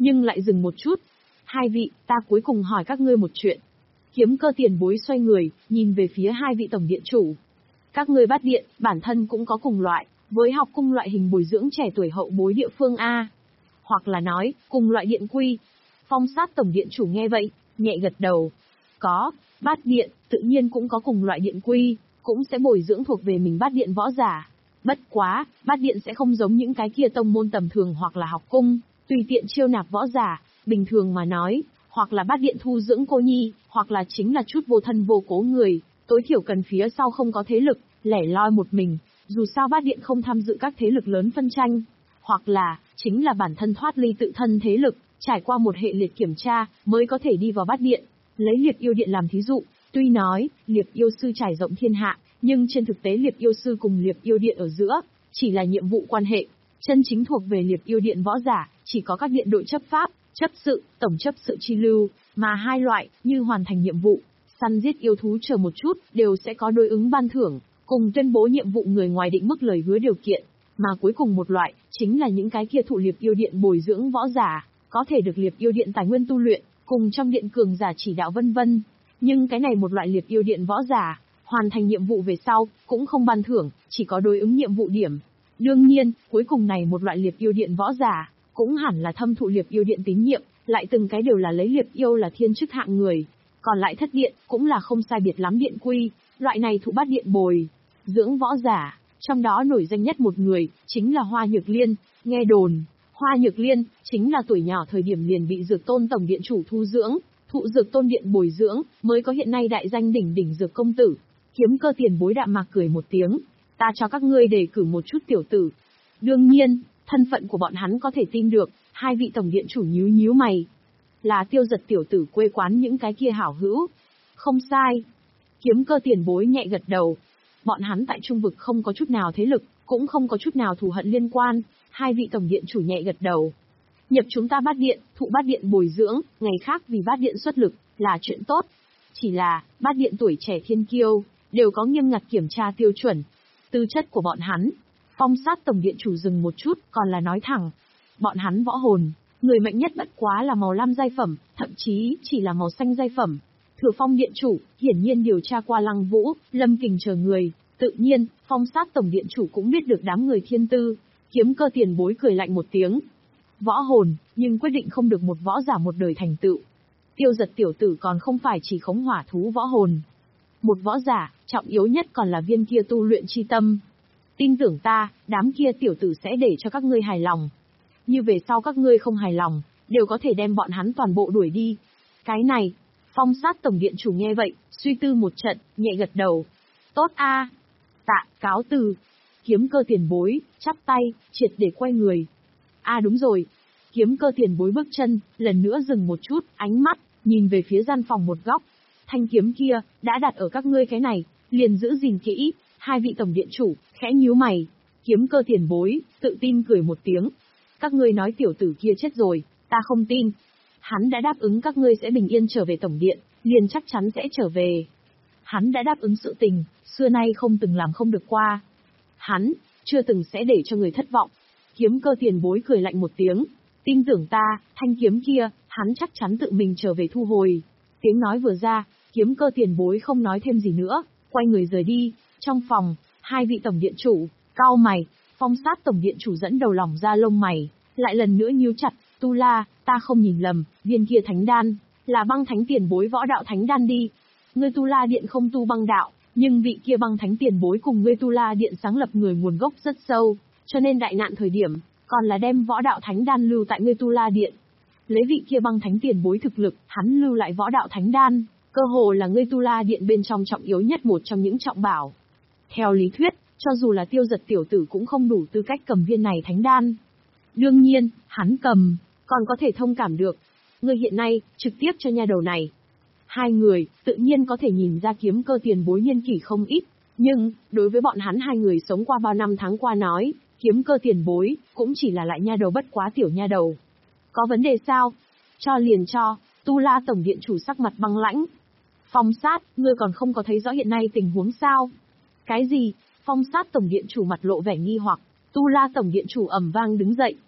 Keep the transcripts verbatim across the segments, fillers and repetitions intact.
nhưng lại dừng một chút. Hai vị, ta cuối cùng hỏi các ngươi một chuyện. Kiếm Cơ tiền bối xoay người, nhìn về phía hai vị tổng điện chủ. Các ngươi Bát Điện, bản thân cũng có cùng loại, với học cung loại hình bồi dưỡng trẻ tuổi hậu bối địa phương A. Hoặc là nói, cùng loại điện quy. Phong Sát tổng điện chủ nghe vậy, nhẹ gật đầu. Có, Bát Điện, tự nhiên cũng có cùng loại điện quy, cũng sẽ bồi dưỡng thuộc về mình Bát Điện võ giả. Bất quá, Bát Điện sẽ không giống những cái kia tông môn tầm thường hoặc là học cung, tùy tiện chiêu nạp võ giả, bình thường mà nói, hoặc là Bát Điện thu dưỡng cô nhi, hoặc là chính là chút vô thân vô cố người, tối thiểu cần phía sau không có thế lực, lẻ loi một mình, dù sao Bát Điện không tham dự các thế lực lớn phân tranh, hoặc là, chính là bản thân thoát ly tự thân thế lực, trải qua một hệ liệt kiểm tra, mới có thể đi vào Bát Điện. Lấy Liệp Yêu Điện làm thí dụ, tuy nói, Liệp Yêu Sư trải rộng thiên hạ, nhưng trên thực tế Liệp Yêu Sư cùng Liệp Yêu Điện ở giữa, chỉ là nhiệm vụ quan hệ, chân chính thuộc về Liệp Yêu Điện võ giả, chỉ có các điện đội chấp pháp, chấp sự, tổng chấp sự chi lưu, mà hai loại, như hoàn thành nhiệm vụ, săn giết yêu thú chờ một chút, đều sẽ có đối ứng ban thưởng, cùng tuyên bố nhiệm vụ người ngoài định mức lời hứa điều kiện, mà cuối cùng một loại, chính là những cái kia thụ Liệp Yêu Điện bồi dưỡng võ giả, có thể được Liệp Yêu Điện tài nguyên tu luyện, cùng trong điện cường giả chỉ đạo vân vân. Nhưng cái này một loại Liệp Yêu Điện võ giả, hoàn thành nhiệm vụ về sau, cũng không ban thưởng, chỉ có đối ứng nhiệm vụ điểm. Đương nhiên, cuối cùng này một loại Liệp Yêu Điện võ giả, cũng hẳn là thâm thụ Liệp Yêu Điện tín nhiệm, lại từng cái đều là lấy Liệp Yêu là thiên chức hạng người. Còn lại thất điện, cũng là không sai biệt lắm điện quy, loại này thụ Bát Điện bồi dưỡng võ giả, trong đó nổi danh nhất một người, chính là Hoa Nhược Liên. Nghe đồn, Hoa Nhược Liên, chính là tuổi nhỏ thời điểm liền bị Dược Tôn tổng điện chủ thu dưỡng, thụ Dược Tôn điện bồi dưỡng, mới có hiện nay đại danh đỉnh đỉnh Dược công tử. Kiếm Cơ tiền bối đạm mạc cười một tiếng, ta cho các ngươi đề cử một chút tiểu tử. Đương nhiên, thân phận của bọn hắn có thể tin được, hai vị tổng điện chủ nhíu nhíu mày. Là Tiêu Giật tiểu tử quê quán những cái kia hảo hữu. Không sai. Kiếm Cơ tiền bối nhẹ gật đầu. Bọn hắn tại trung vực không có chút nào thế lực, cũng không có chút nào thù hận liên quan, hai vị tổng điện chủ nhẹ gật đầu. Nhập chúng ta Bát Điện, thụ Bát Điện bồi dưỡng, ngày khác vì Bát Điện xuất lực, là chuyện tốt. Chỉ là, Bát Điện tuổi trẻ thiên kiêu, đều có nghiêm ngặt kiểm tra tiêu chuẩn. Tư chất của bọn hắn, Phong Sát tổng điện chủ dừng một chút, còn là nói thẳng. Bọn hắn võ hồn, người mạnh nhất bất quá là màu lam giai phẩm, thậm chí chỉ là màu xanh giai phẩm. Thừa Phong điện chủ, hiển nhiên điều tra qua Lăng Vũ, Lâm Kình chờ người, tự nhiên, Phong Sát tổng điện chủ cũng biết được đám người thiên tư. Kiếm Cơ tiền bối cười lạnh một tiếng. Võ hồn, nhưng quyết định không được một võ giả một đời thành tựu. Tiêu Giật tiểu tử còn không phải chỉ khống hỏa thú võ hồn. Một võ giả, trọng yếu nhất còn là viên kia tu luyện chi tâm. Tin tưởng ta, đám kia tiểu tử sẽ để cho các ngươi hài lòng. Như về sau các ngươi không hài lòng, đều có thể đem bọn hắn toàn bộ đuổi đi. Cái này, Phong Sát tổng điện chủ nghe vậy, suy tư một trận, nhẹ gật đầu. Tốt a, tạ, cáo từ. Kiếm Cơ tiền bối, chắp tay, triệt để quay người. A đúng rồi. Kiếm Cơ tiền bối bước chân, lần nữa dừng một chút, ánh mắt, nhìn về phía gian phòng một góc. Thanh kiếm kia, đã đặt ở các ngươi cái này, liền giữ gìn kỹ. Hai vị tổng điện chủ, khẽ nhíu mày. Kiếm Cơ tiền bối, tự tin cười một tiếng. Các ngươi nói tiểu tử kia chết rồi, ta không tin. Hắn đã đáp ứng các ngươi sẽ bình yên trở về tổng điện, liền chắc chắn sẽ trở về. Hắn đã đáp ứng sự tình, xưa nay không từng làm không được qua. Hắn, chưa từng sẽ để cho người thất vọng. Kiếm Cơ tiền bối cười lạnh một tiếng. Tin tưởng ta, thanh kiếm kia, hắn chắc chắn tự mình trở về thu hồi. Tiếng nói vừa ra, Kiếm Cơ tiền bối không nói thêm gì nữa, quay người rời đi. Trong phòng, hai vị tổng điện chủ, cau mày, Phong Sát tổng điện chủ dẫn đầu lòng ra lông mày, lại lần nữa nhíu chặt, Tu La, ta không nhìn lầm, viên kia thánh đan, là băng thánh tiền bối võ đạo thánh đan đi. Ngươi Tu La điện không tu băng đạo, nhưng vị kia băng thánh tiền bối cùng ngươi Tu La điện sáng lập người nguồn gốc rất sâu, cho nên đại nạn thời điểm, còn là đem võ đạo thánh đan lưu tại ngươi Tu La điện. Lấy vị kia băng thánh tiền bối thực lực, hắn lưu lại võ đạo thánh đan, cơ hồ là ngươi Tu La điện bên trong trọng yếu nhất một trong những trọng bảo. Theo lý thuyết, cho dù là Tiêu Giật tiểu tử cũng không đủ tư cách cầm viên này thánh đan. Đương nhiên, hắn cầm, còn có thể thông cảm được. Ngươi hiện nay, trực tiếp cho nha đầu này. Hai người, tự nhiên có thể nhìn ra Kiếm Cơ tiền bối niên kỷ không ít. Nhưng, đối với bọn hắn hai người sống qua bao năm tháng qua nói, Kiếm Cơ tiền bối, cũng chỉ là lại nha đầu bất quá tiểu nha đầu. Có vấn đề sao? Cho liền cho, Tu La tổng điện chủ sắc mặt băng lãnh. Phong Sát, ngươi còn không có thấy rõ hiện nay tình huống sao? Cái gì? Phong Sát tổng điện chủ mặt lộ vẻ nghi hoặc, Tu La tổng điện chủ ầm vang đứng dậy.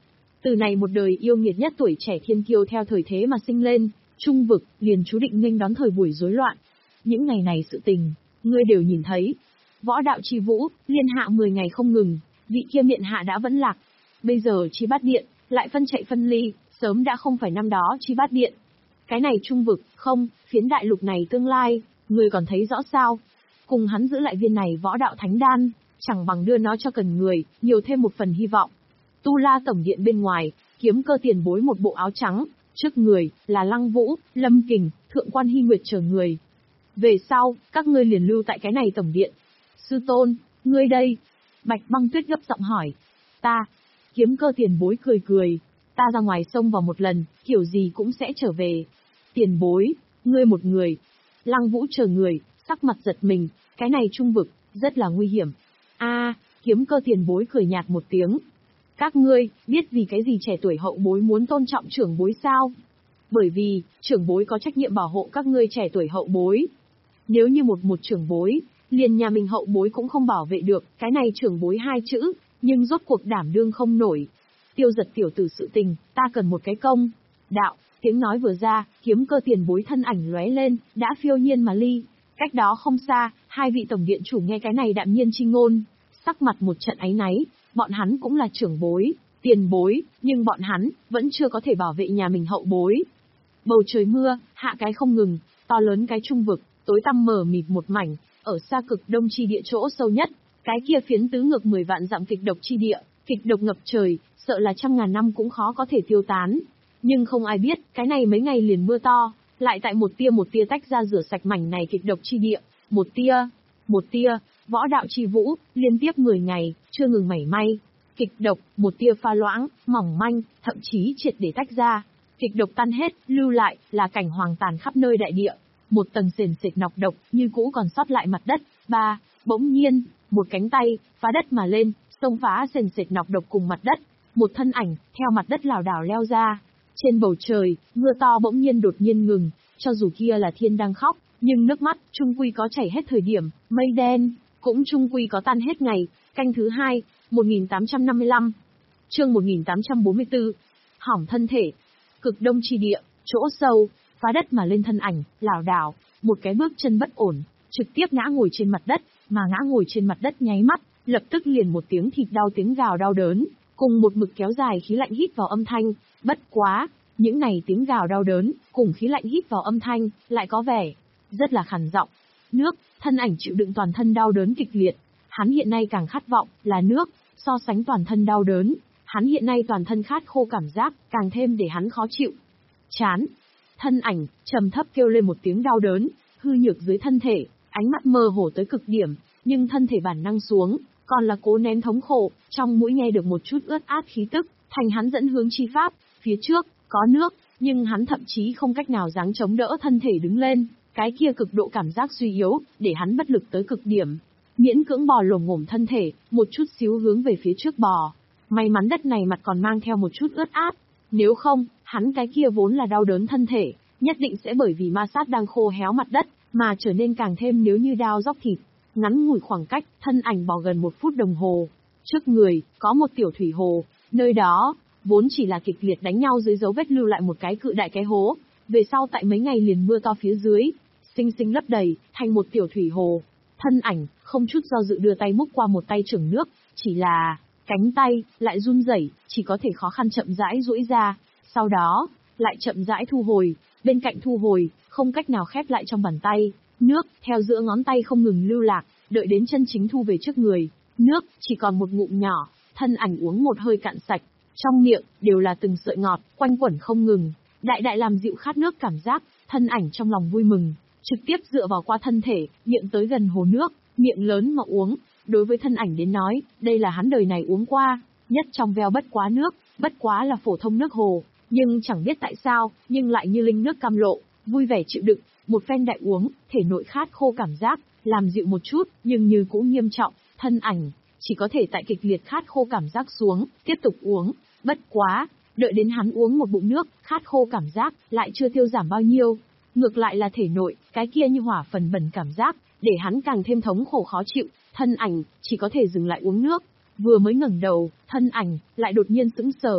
Từ này một đời yêu nghiệt nhất tuổi trẻ thiên kiêu theo thời thế mà sinh lên, trung vực, liền chú định nghênh đón thời buổi rối loạn. Những ngày này sự tình, ngươi đều nhìn thấy. Võ đạo chi vũ, liên hạ mười ngày không ngừng, vị kia miện hạ đã vẫn lạc. Bây giờ chi bát điện, lại phân chạy phân ly, sớm đã không phải năm đó chi bát điện. Cái này trung vực, không, phiến đại lục này tương lai, ngươi còn thấy rõ sao? Cùng hắn giữ lại viên này võ đạo thánh đan, chẳng bằng đưa nó cho cần người, nhiều thêm một phần hy vọng. Tu La tổng điện bên ngoài, Kiếm Cơ tiền bối một bộ áo trắng, trước người là Lăng Vũ, Lâm Kình, Thượng quan Hy Nguyệt chờ người. Về sau, các ngươi liền lưu tại cái này tổng điện. Sư tôn, ngươi đây? Bạch Băng Tuyết gấp giọng hỏi. Ta. Kiếm Cơ tiền bối cười cười. Ta ra ngoài sông vào một lần, kiểu gì cũng sẽ trở về. Tiền bối, ngươi một người. Lăng Vũ chờ người, sắc mặt giật mình, cái này trung vực, rất là nguy hiểm. A, Kiếm Cơ tiền bối cười nhạt một tiếng. Các ngươi, biết vì cái gì trẻ tuổi hậu bối muốn tôn trọng trưởng bối sao? Bởi vì, trưởng bối có trách nhiệm bảo hộ các ngươi trẻ tuổi hậu bối. Nếu như một một trưởng bối, liền nhà mình hậu bối cũng không bảo vệ được, cái này trưởng bối hai chữ, nhưng rốt cuộc đảm đương không nổi. Tiêu Giật tiểu tử sự tình, ta cần một cái công. Đạo, tiếng nói vừa ra, Kiếm Cơ tiền bối thân ảnh lóe lên, đã phiêu nhiên mà ly. Cách đó không xa, hai vị tổng điện chủ nghe cái này đạm nhiên chi ngôn, sắc mặt một trận áy náy, bọn hắn cũng là trưởng bối, tiền bối, nhưng bọn hắn vẫn chưa có thể bảo vệ nhà mình hậu bối. Bầu trời mưa, hạ cái không ngừng, to lớn cái trung vực, tối tăm mờ mịt một mảnh, ở xa cực đông chi địa chỗ sâu nhất, cái kia phiến tứ ngược mười vạn dặm kịch độc chi địa, kịch độc ngập trời, sợ là trăm ngàn năm cũng khó có thể tiêu tán. Nhưng không ai biết, cái này mấy ngày liền mưa to, lại tại một tia một tia tách ra rửa sạch mảnh này kịch độc chi địa, một tia, một tia, võ đạo chi vũ, liên tiếp mười ngày, chưa ngừng mảy may. Kịch độc, một tia pha loãng, mỏng manh, thậm chí triệt để tách ra. Kịch độc tan hết, lưu lại, là cảnh hoàng tàn khắp nơi đại địa. Một tầng sền sệt nọc độc, như cũ còn sót lại mặt đất. Ba, bỗng nhiên, một cánh tay, phá đất mà lên, xông phá sền sệt nọc độc cùng mặt đất. Một thân ảnh, theo mặt đất lảo đảo leo ra. Trên bầu trời, mưa to bỗng nhiên đột nhiên ngừng, cho dù kia là thiên đang khóc, nhưng nước mắt, trung quy có chảy hết thời điểm, mây đen, cũng trung quy có tan hết ngày. Canh thứ hai, một nghìn tám trăm năm mươi lăm. Chương một nghìn tám trăm bốn mươi tư. Hỏng thân thể. Cực đông chi địa, chỗ sâu, phá đất mà lên thân ảnh, lảo đảo, một cái bước chân bất ổn, trực tiếp ngã ngồi trên mặt đất, mà ngã ngồi trên mặt đất nháy mắt, lập tức liền một tiếng thịt đau tiếng gào đau đớn, cùng một mực kéo dài khí lạnh hít vào âm thanh, bất quá, những này tiếng gào đau đớn, cùng khí lạnh hít vào âm thanh, lại có vẻ rất là khàn giọng. Nước, thân ảnh chịu đựng toàn thân đau đớn kịch liệt, hắn hiện nay càng khát vọng là nước, so sánh toàn thân đau đớn, hắn hiện nay toàn thân khát khô cảm giác, càng thêm để hắn khó chịu. Chán. Thân ảnh trầm thấp kêu lên một tiếng đau đớn, hư nhược dưới thân thể, ánh mắt mơ hồ tới cực điểm, nhưng thân thể bản năng xuống, còn là cố nén thống khổ, trong mũi nghe được một chút ướt át khí tức, thành hắn dẫn hướng chi pháp, phía trước có nước, nhưng hắn thậm chí không cách nào dáng chống đỡ thân thể đứng lên, cái kia cực độ cảm giác suy yếu, để hắn bất lực tới cực điểm. Miễn cưỡng bò lồm ngổm thân thể, một chút xíu hướng về phía trước bò. May mắn đất này mặt còn mang theo một chút ướt át. Nếu không, hắn cái kia vốn là đau đớn thân thể, nhất định sẽ bởi vì ma sát đang khô héo mặt đất, mà trở nên càng thêm nếu như đao róc thịt. Ngắn ngủi khoảng cách, thân ảnh bò gần một phút đồng hồ. Trước người, có một tiểu thủy hồ, nơi đó, vốn chỉ là kịch liệt đánh nhau dưới dấu vết lưu lại một cái cự đại cái hố. Về sau tại mấy ngày liền mưa to phía dưới, sinh sinh lấp đầy, thành một tiểu thủy hồ. Thân ảnh, không chút do dự đưa tay múc qua một tay chưởng nước, chỉ là, cánh tay, lại run rẩy, chỉ có thể khó khăn chậm rãi duỗi ra, sau đó, lại chậm rãi thu hồi, bên cạnh thu hồi, không cách nào khép lại trong bàn tay, nước, theo giữa ngón tay không ngừng lưu lạc, đợi đến chân chính thu về trước người, nước, chỉ còn một ngụm nhỏ, thân ảnh uống một hơi cạn sạch, trong miệng, đều là từng sợi ngọt, quanh quẩn không ngừng, đại đại làm dịu khát nước cảm giác, thân ảnh trong lòng vui mừng. Trực tiếp dựa vào qua thân thể, miệng tới gần hồ nước, miệng lớn mà uống. Đối với thân ảnh đến nói, đây là hắn đời này uống qua, nhất trong veo bất quá nước, bất quá là phổ thông nước hồ. Nhưng chẳng biết tại sao, nhưng lại như linh nước cam lộ, vui vẻ chịu đựng, một phen đại uống, thể nội khát khô cảm giác, làm dịu một chút, nhưng như cũng nghiêm trọng, thân ảnh, chỉ có thể tại kịch liệt khát khô cảm giác xuống, tiếp tục uống, bất quá, đợi đến hắn uống một bụng nước, khát khô cảm giác, lại chưa tiêu giảm bao nhiêu. Ngược lại là thể nội, cái kia như hỏa phần bẩn cảm giác, để hắn càng thêm thống khổ khó chịu, thân ảnh, chỉ có thể dừng lại uống nước. Vừa mới ngẩng đầu, thân ảnh, lại đột nhiên sững sờ.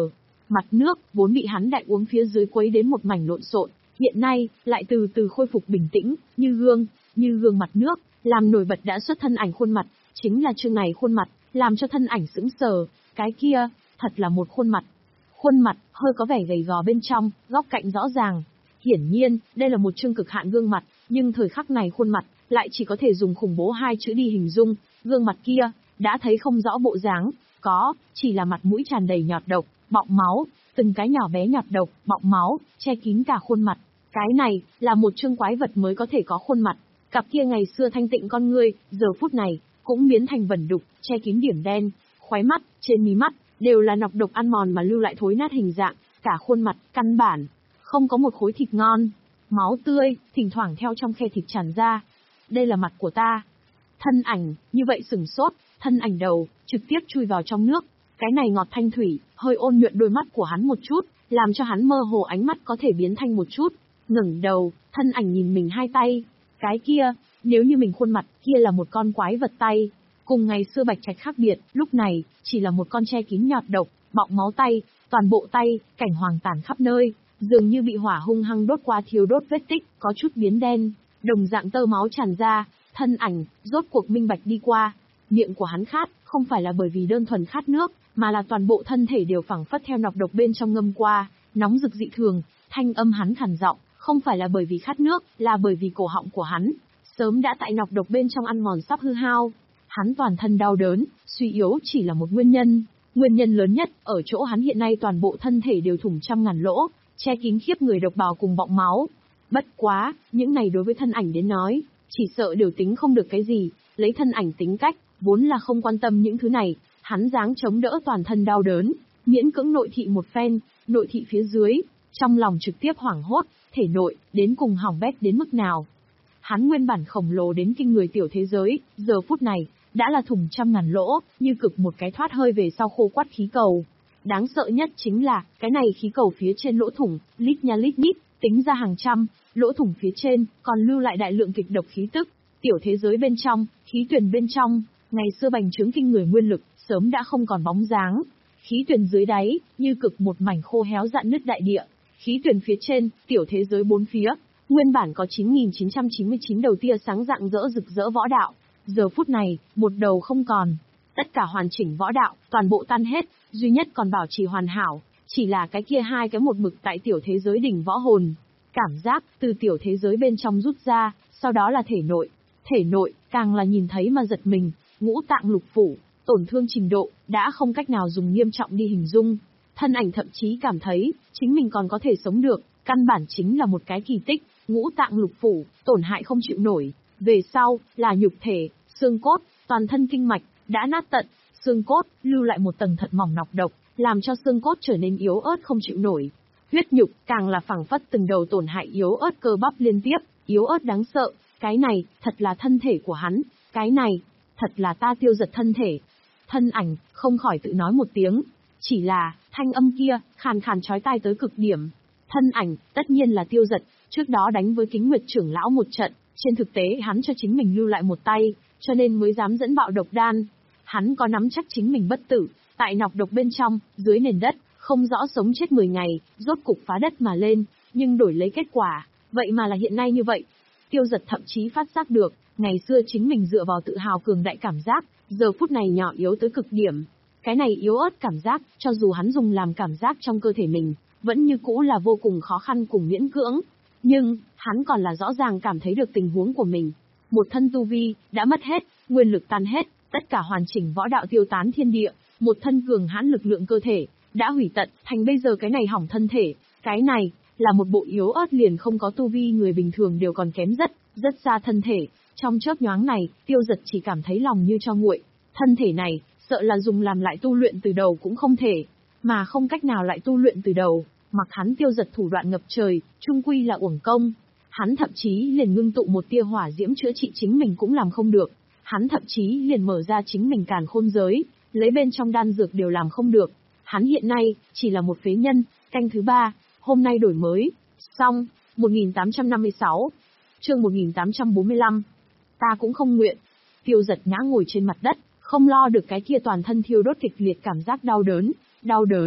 Mặt nước, vốn bị hắn đại uống phía dưới quấy đến một mảnh lộn xộn, hiện nay, lại từ từ khôi phục bình tĩnh, như gương, như gương mặt nước, làm nổi bật đã xuất thân ảnh khuôn mặt, chính là chương này khuôn mặt, làm cho thân ảnh sững sờ, cái kia, thật là một khuôn mặt. Khuôn mặt, hơi có vẻ gầy gò bên trong, góc cạnh rõ ràng. Hiển nhiên, đây là một chương cực hạn gương mặt, nhưng thời khắc này khuôn mặt, lại chỉ có thể dùng khủng bố hai chữ đi hình dung, gương mặt kia, đã thấy không rõ bộ dáng, có, chỉ là mặt mũi tràn đầy nhọt độc, bọng máu, từng cái nhỏ bé nhọt độc, bọng máu, che kín cả khuôn mặt. Cái này, là một chương quái vật mới có thể có khuôn mặt. Cặp kia ngày xưa thanh tịnh con ngươi, giờ phút này, cũng biến thành vẩn đục, che kín điểm đen, khóe mắt, trên mí mắt, đều là nọc độc ăn mòn mà lưu lại thối nát hình dạng, cả khuôn mặt, căn bản, không có một khối thịt ngon. Máu tươi, thỉnh thoảng theo trong khe thịt tràn ra. Đây là mặt của ta. Thân ảnh, như vậy sửng sốt, thân ảnh đầu, trực tiếp chui vào trong nước. Cái này ngọt thanh thủy, hơi ôn nhuận đôi mắt của hắn một chút, làm cho hắn mơ hồ ánh mắt có thể biến thanh một chút. Ngẩng đầu, thân ảnh nhìn mình hai tay. Cái kia, nếu như mình khuôn mặt kia là một con quái vật tay, cùng ngày xưa Bạch Trạch khác biệt, lúc này, chỉ là một con che kín nhọt độc, bọng máu tay, toàn bộ tay, cảnh hoàng tàn khắp nơi, dường như bị hỏa hung hăng đốt qua thiêu đốt vết tích, có chút biến đen, đồng dạng tơ máu tràn ra, thân ảnh, rốt cuộc minh bạch đi qua. Miệng của hắn khát, không phải là bởi vì đơn thuần khát nước, mà là toàn bộ thân thể đều phảng phất theo nọc độc bên trong ngâm qua, nóng rực dị thường, thanh âm hắn khàn giọng, không phải là bởi vì khát nước, là bởi vì cổ họng của hắn, sớm đã tại nọc độc bên trong ăn mòn sắp hư hao. Hắn toàn thân đau đớn, suy yếu chỉ là một nguyên nhân. Nguyên nhân lớn nhất, ở chỗ hắn hiện nay toàn bộ thân thể đều thủng trăm ngàn lỗ, che kín khiếp người độc bào cùng bọng máu. Bất quá, những này đối với thân ảnh đến nói, chỉ sợ đều tính không được cái gì, lấy thân ảnh tính cách, vốn là không quan tâm những thứ này, hắn dáng chống đỡ toàn thân đau đớn, miễn cưỡng nội thị một phen, nội thị phía dưới, trong lòng trực tiếp hoảng hốt, thể nội, đến cùng hỏng bét đến mức nào. Hắn nguyên bản khổng lồ đến kinh người tiểu thế giới, giờ phút này, đã là thủng trăm ngàn lỗ, như cực một cái thoát hơi về sau khô quắt khí cầu. Đáng sợ nhất chính là, cái này khí cầu phía trên lỗ thủng, lít nha lít nhít, tính ra hàng trăm, lỗ thủng phía trên, còn lưu lại đại lượng kịch độc khí tức. Tiểu thế giới bên trong, khí tuyển bên trong, ngày xưa bành trướng kinh người nguyên lực, sớm đã không còn bóng dáng. Khí tuyển dưới đáy, như cực một mảnh khô héo rạn nứt đại địa. Khí tuyển phía trên, tiểu thế giới bốn phía, nguyên bản có chín nghìn chín trăm chín mươi chín đầu tia sáng rạng rỡ rực rỡ võ đạo. Giờ phút này, một đầu không còn. Tất cả hoàn chỉnh võ đạo, toàn bộ tan hết, duy nhất còn bảo trì hoàn hảo, chỉ là cái kia hai cái một mực tại tiểu thế giới đỉnh võ hồn. Cảm giác, từ tiểu thế giới bên trong rút ra, sau đó là thể nội. Thể nội, càng là nhìn thấy mà giật mình, ngũ tạng lục phủ, tổn thương trình độ, đã không cách nào dùng nghiêm trọng đi hình dung. Thân ảnh thậm chí cảm thấy, chính mình còn có thể sống được, căn bản chính là một cái kỳ tích, ngũ tạng lục phủ, tổn hại không chịu nổi. Về sau, là nhục thể, xương cốt, toàn thân kinh mạch, đã nát tận, xương cốt, lưu lại một tầng thật mỏng nọc độc, làm cho xương cốt trở nên yếu ớt không chịu nổi. Huyết nhục, càng là phẳng phất từng đầu tổn hại yếu ớt cơ bắp liên tiếp, yếu ớt đáng sợ, cái này, thật là thân thể của hắn, cái này, thật là ta tiêu giật thân thể. Thân ảnh, không khỏi tự nói một tiếng, chỉ là, thanh âm kia, khàn khàn chói tai tới cực điểm. Thân ảnh, tất nhiên là tiêu giật, trước đó đánh với Kính Nguyệt trưởng lão một trận, trên thực tế hắn cho chính mình lưu lại một tay, cho nên mới dám dẫn bạo độc đan. Hắn có nắm chắc chính mình bất tử, tại nọc độc bên trong, dưới nền đất, không rõ sống chết mười ngày, rốt cục phá đất mà lên, nhưng đổi lấy kết quả, vậy mà là hiện nay như vậy. Tiêu giật thậm chí phát giác được, ngày xưa chính mình dựa vào tự hào cường đại cảm giác, giờ phút này nhỏ yếu tới cực điểm. Cái này yếu ớt cảm giác, cho dù hắn dùng làm cảm giác trong cơ thể mình, vẫn như cũ là vô cùng khó khăn cùng miễn cưỡng. Nhưng, hắn còn là rõ ràng cảm thấy được tình huống của mình. Một thân tu vi, đã mất hết, nguyên lực tan hết, tất cả hoàn chỉnh võ đạo tiêu tán thiên địa, một thân cường hãn lực lượng cơ thể, đã hủy tận, thành bây giờ cái này hỏng thân thể, cái này, là một bộ yếu ớt liền không có tu vi người bình thường đều còn kém rất, rất xa thân thể. Trong chớp nhoáng này, tiêu giật chỉ cảm thấy lòng như cho nguội, thân thể này, sợ là dùng làm lại tu luyện từ đầu cũng không thể, mà không cách nào lại tu luyện từ đầu, mặc hắn tiêu giật thủ đoạn ngập trời, chung quy là uổng công. Hắn thậm chí liền ngưng tụ một tia hỏa diễm chữa trị chính mình cũng làm không được, hắn thậm chí liền mở ra chính mình càn khôn giới, lấy bên trong đan dược đều làm không được. Hắn hiện nay, chỉ là một phế nhân, canh thứ ba, hôm nay đổi mới, xong, một nghìn tám trăm năm mươi sáu, chương một nghìn tám trăm bốn mươi lăm, ta cũng không nguyện. Tiêu giật ngã ngồi trên mặt đất, không lo được cái kia toàn thân thiêu đốt kịch liệt cảm giác đau đớn, đau đớn,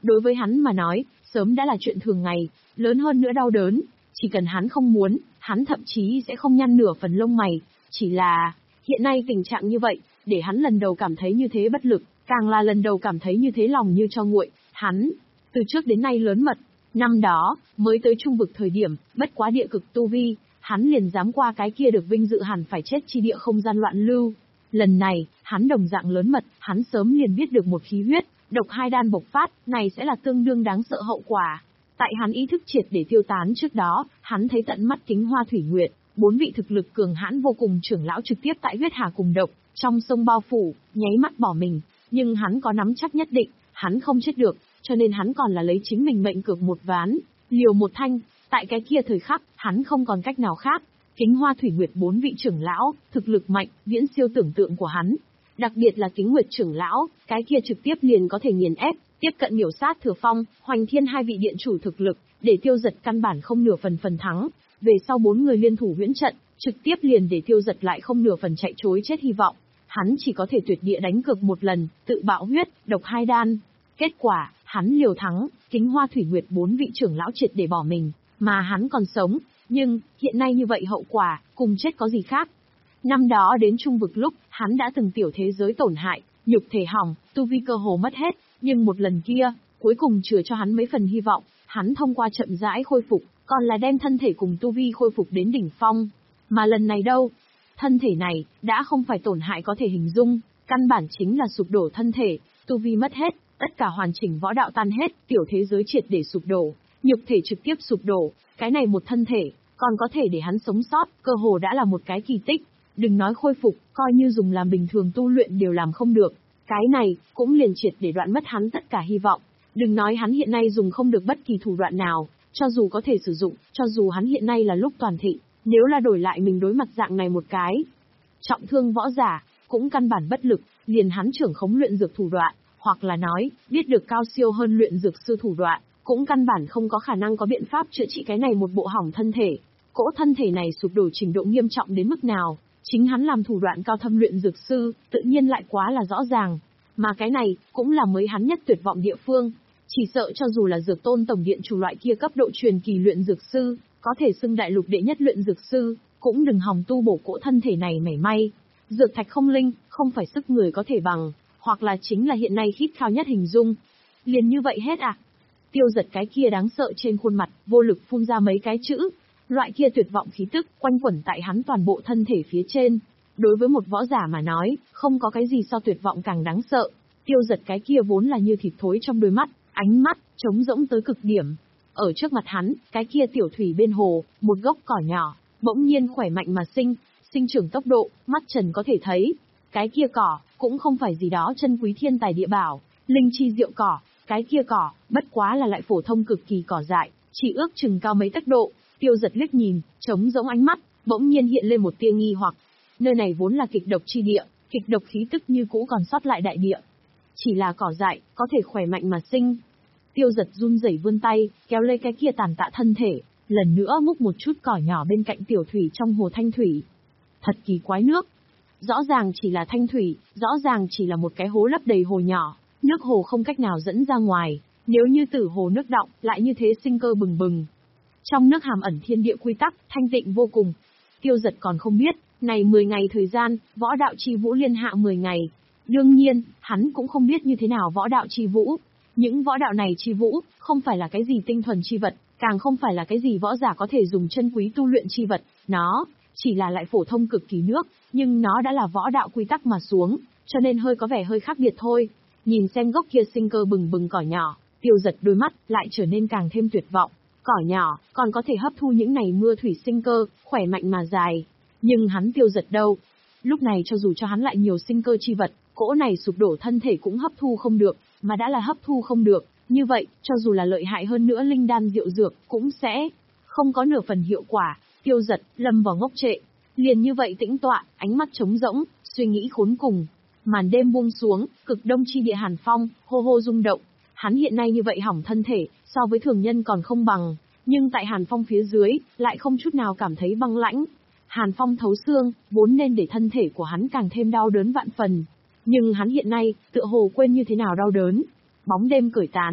Đối với hắn mà nói, sớm đã là chuyện thường ngày, lớn hơn nữa đau đớn, chỉ cần hắn không muốn, hắn thậm chí sẽ không nhăn nửa phần lông mày, chỉ là, hiện nay tình trạng như vậy, để hắn lần đầu cảm thấy như thế bất lực, càng là lần đầu cảm thấy như thế lòng như cho nguội, hắn, từ trước đến nay lớn mật, năm đó, mới tới trung vực thời điểm, bất quá địa cực tu vi, hắn liền dám qua cái kia được vinh dự hẳn phải chết chi địa không gian loạn lưu. Lần này, hắn đồng dạng lớn mật, hắn sớm liền biết được một khí huyết, độc hai đan bộc phát, này sẽ là tương đương đáng sợ hậu quả. Tại hắn ý thức triệt để tiêu tán trước đó, hắn thấy tận mắt Kính Hoa Thủy Nguyệt, bốn vị thực lực cường hãn vô cùng trưởng lão trực tiếp tại huyết hà cùng độc, trong sông bao phủ, nháy mắt bỏ mình, nhưng hắn có nắm chắc nhất định, hắn không chết được, cho nên hắn còn là lấy chính mình mệnh cược một ván, liều một thanh, tại cái kia thời khắc, hắn không còn cách nào khác. Kính Hoa Thủy Nguyệt bốn vị trưởng lão, thực lực mạnh, viễn siêu tưởng tượng của hắn. Đặc biệt là Kính Nguyệt trưởng lão, cái kia trực tiếp liền có thể nghiền ép, tiếp cận miểu sát Thừa Phong, Hoành Thiên hai vị điện chủ thực lực, để tiêu giật căn bản không nửa phần phần thắng. Về sau bốn người liên thủ huyễn trận, trực tiếp liền để tiêu giật lại không nửa phần chạy trối chết hy vọng. Hắn chỉ có thể tuyệt địa đánh cược một lần, tự bạo huyết, độc hai đan. Kết quả, hắn liều thắng, Kính Hoa Thủy Nguyệt bốn vị trưởng lão triệt để bỏ mình, mà hắn còn sống. Nhưng, hiện nay như vậy hậu quả, cùng chết có gì khác. Năm đó đến trung vực lúc, hắn đã từng tiểu thế giới tổn hại, nhục thể hỏng, tu vi cơ hồ mất hết, nhưng một lần kia, cuối cùng chừa cho hắn mấy phần hy vọng, hắn thông qua chậm rãi khôi phục, còn là đem thân thể cùng tu vi khôi phục đến đỉnh phong. Mà lần này đâu? Thân thể này, đã không phải tổn hại có thể hình dung, căn bản chính là sụp đổ thân thể, tu vi mất hết, tất cả hoàn chỉnh võ đạo tan hết, tiểu thế giới triệt để sụp đổ, nhục thể trực tiếp sụp đổ, cái này một thân thể, còn có thể để hắn sống sót, cơ hồ đã là một cái kỳ tích. Đừng nói khôi phục, coi như dùng làm bình thường tu luyện đều làm không được. Cái này, cũng liền triệt để đoạn mất hắn tất cả hy vọng. Đừng nói hắn hiện nay dùng không được bất kỳ thủ đoạn nào, cho dù có thể sử dụng, cho dù hắn hiện nay là lúc toàn thịnh, nếu là đổi lại mình đối mặt dạng này một cái trọng thương võ giả, cũng căn bản bất lực, liền hắn trưởng khống luyện dược thủ đoạn, hoặc là nói, biết được cao siêu hơn luyện dược sư thủ đoạn, cũng căn bản không có khả năng có biện pháp chữa trị cái này một bộ hỏng thân thể. Cỗ thân thể này sụp đổ trình độ nghiêm trọng đến mức nào, chính hắn làm thủ đoạn cao thâm luyện dược sư, tự nhiên lại quá là rõ ràng. Mà cái này, cũng là mới hắn nhất tuyệt vọng địa phương. Chỉ sợ cho dù là dược tôn tổng điện chủ loại kia cấp độ truyền kỳ luyện dược sư, có thể xưng đại lục đệ nhất luyện dược sư, cũng đừng hòng tu bổ cỗ thân thể này mảy may. Dược thạch không linh, không phải sức người có thể bằng, hoặc là chính là hiện nay khít khao nhất hình dung. Liền như vậy hết à? Tiêu giật cái kia đáng sợ trên khuôn mặt, vô lực phun ra mấy cái chữ. Loại kia tuyệt vọng khí tức, quanh quẩn tại hắn toàn bộ thân thể phía trên. Đối với một võ giả mà nói, không có cái gì so tuyệt vọng càng đáng sợ. Tiêu giật cái kia vốn là như thịt thối trong đôi mắt, ánh mắt, trống rỗng tới cực điểm. Ở trước mặt hắn, cái kia tiểu thủy bên hồ, một gốc cỏ nhỏ, bỗng nhiên khỏe mạnh mà sinh, sinh trưởng tốc độ, mắt trần có thể thấy. Cái kia cỏ, cũng không phải gì đó chân quý thiên tài địa bảo, linh chi diệu cỏ, cái kia cỏ, bất quá là lại phổ thông cực kỳ cỏ dại, chỉ ước chừng cao mấy tấc độ. Tiêu giật liếc nhìn, trống rỗng ánh mắt, bỗng nhiên hiện lên một tia nghi hoặc. Nơi này vốn là kịch độc chi địa, kịch độc khí tức như cũ còn sót lại đại địa. Chỉ là cỏ dại, có thể khỏe mạnh mà sinh. Tiêu giật run rẩy vươn tay, kéo lấy cái kia tàn tạ thân thể, lần nữa múc một chút cỏ nhỏ bên cạnh tiểu thủy trong hồ thanh thủy. Thật kỳ quái nước. Rõ ràng chỉ là thanh thủy, rõ ràng chỉ là một cái hố lấp đầy hồ nhỏ, nước hồ không cách nào dẫn ra ngoài, nếu như tử hồ nước đọng, lại như thế sinh cơ bừng bừng. Trong nước hàm ẩn thiên địa quy tắc, thanh tịnh vô cùng. Tiêu giật còn không biết, này mười ngày thời gian, võ đạo chi vũ liên hạ mười ngày. Đương nhiên, hắn cũng không biết như thế nào võ đạo chi vũ. Những võ đạo này chi vũ, không phải là cái gì tinh thuần chi vật, càng không phải là cái gì võ giả có thể dùng chân quý tu luyện chi vật. Nó, chỉ là lại phổ thông cực kỳ nước, nhưng nó đã là võ đạo quy tắc mà xuống, cho nên hơi có vẻ hơi khác biệt thôi. Nhìn xem gốc kia sinh cơ bừng bừng cỏ nhỏ, tiêu giật đôi mắt, lại trở nên càng thêm tuyệt vọng. Cỏ nhỏ, còn có thể hấp thu những này mưa thủy sinh cơ, khỏe mạnh mà dài. Nhưng hắn tiêu giật đâu? Lúc này cho dù cho hắn lại nhiều sinh cơ chi vật, cỗ này sụp đổ thân thể cũng hấp thu không được, mà đã là hấp thu không được, như vậy, cho dù là lợi hại hơn nữa linh đan diệu dược, cũng sẽ không có nửa phần hiệu quả. Tiêu giật, lâm vào ngốc trệ. Liền như vậy tĩnh tọa, ánh mắt trống rỗng, suy nghĩ khốn cùng. Màn đêm buông xuống, cực đông chi địa hàn phong, hô hô rung động. Hắn hiện nay như vậy hỏng thân thể, so với thường nhân còn không bằng, nhưng tại hàn phong phía dưới, lại không chút nào cảm thấy băng lãnh. Hàn phong thấu xương, vốn nên để thân thể của hắn càng thêm đau đớn vạn phần. Nhưng hắn hiện nay, tựa hồ quên như thế nào đau đớn. Bóng đêm cởi tán,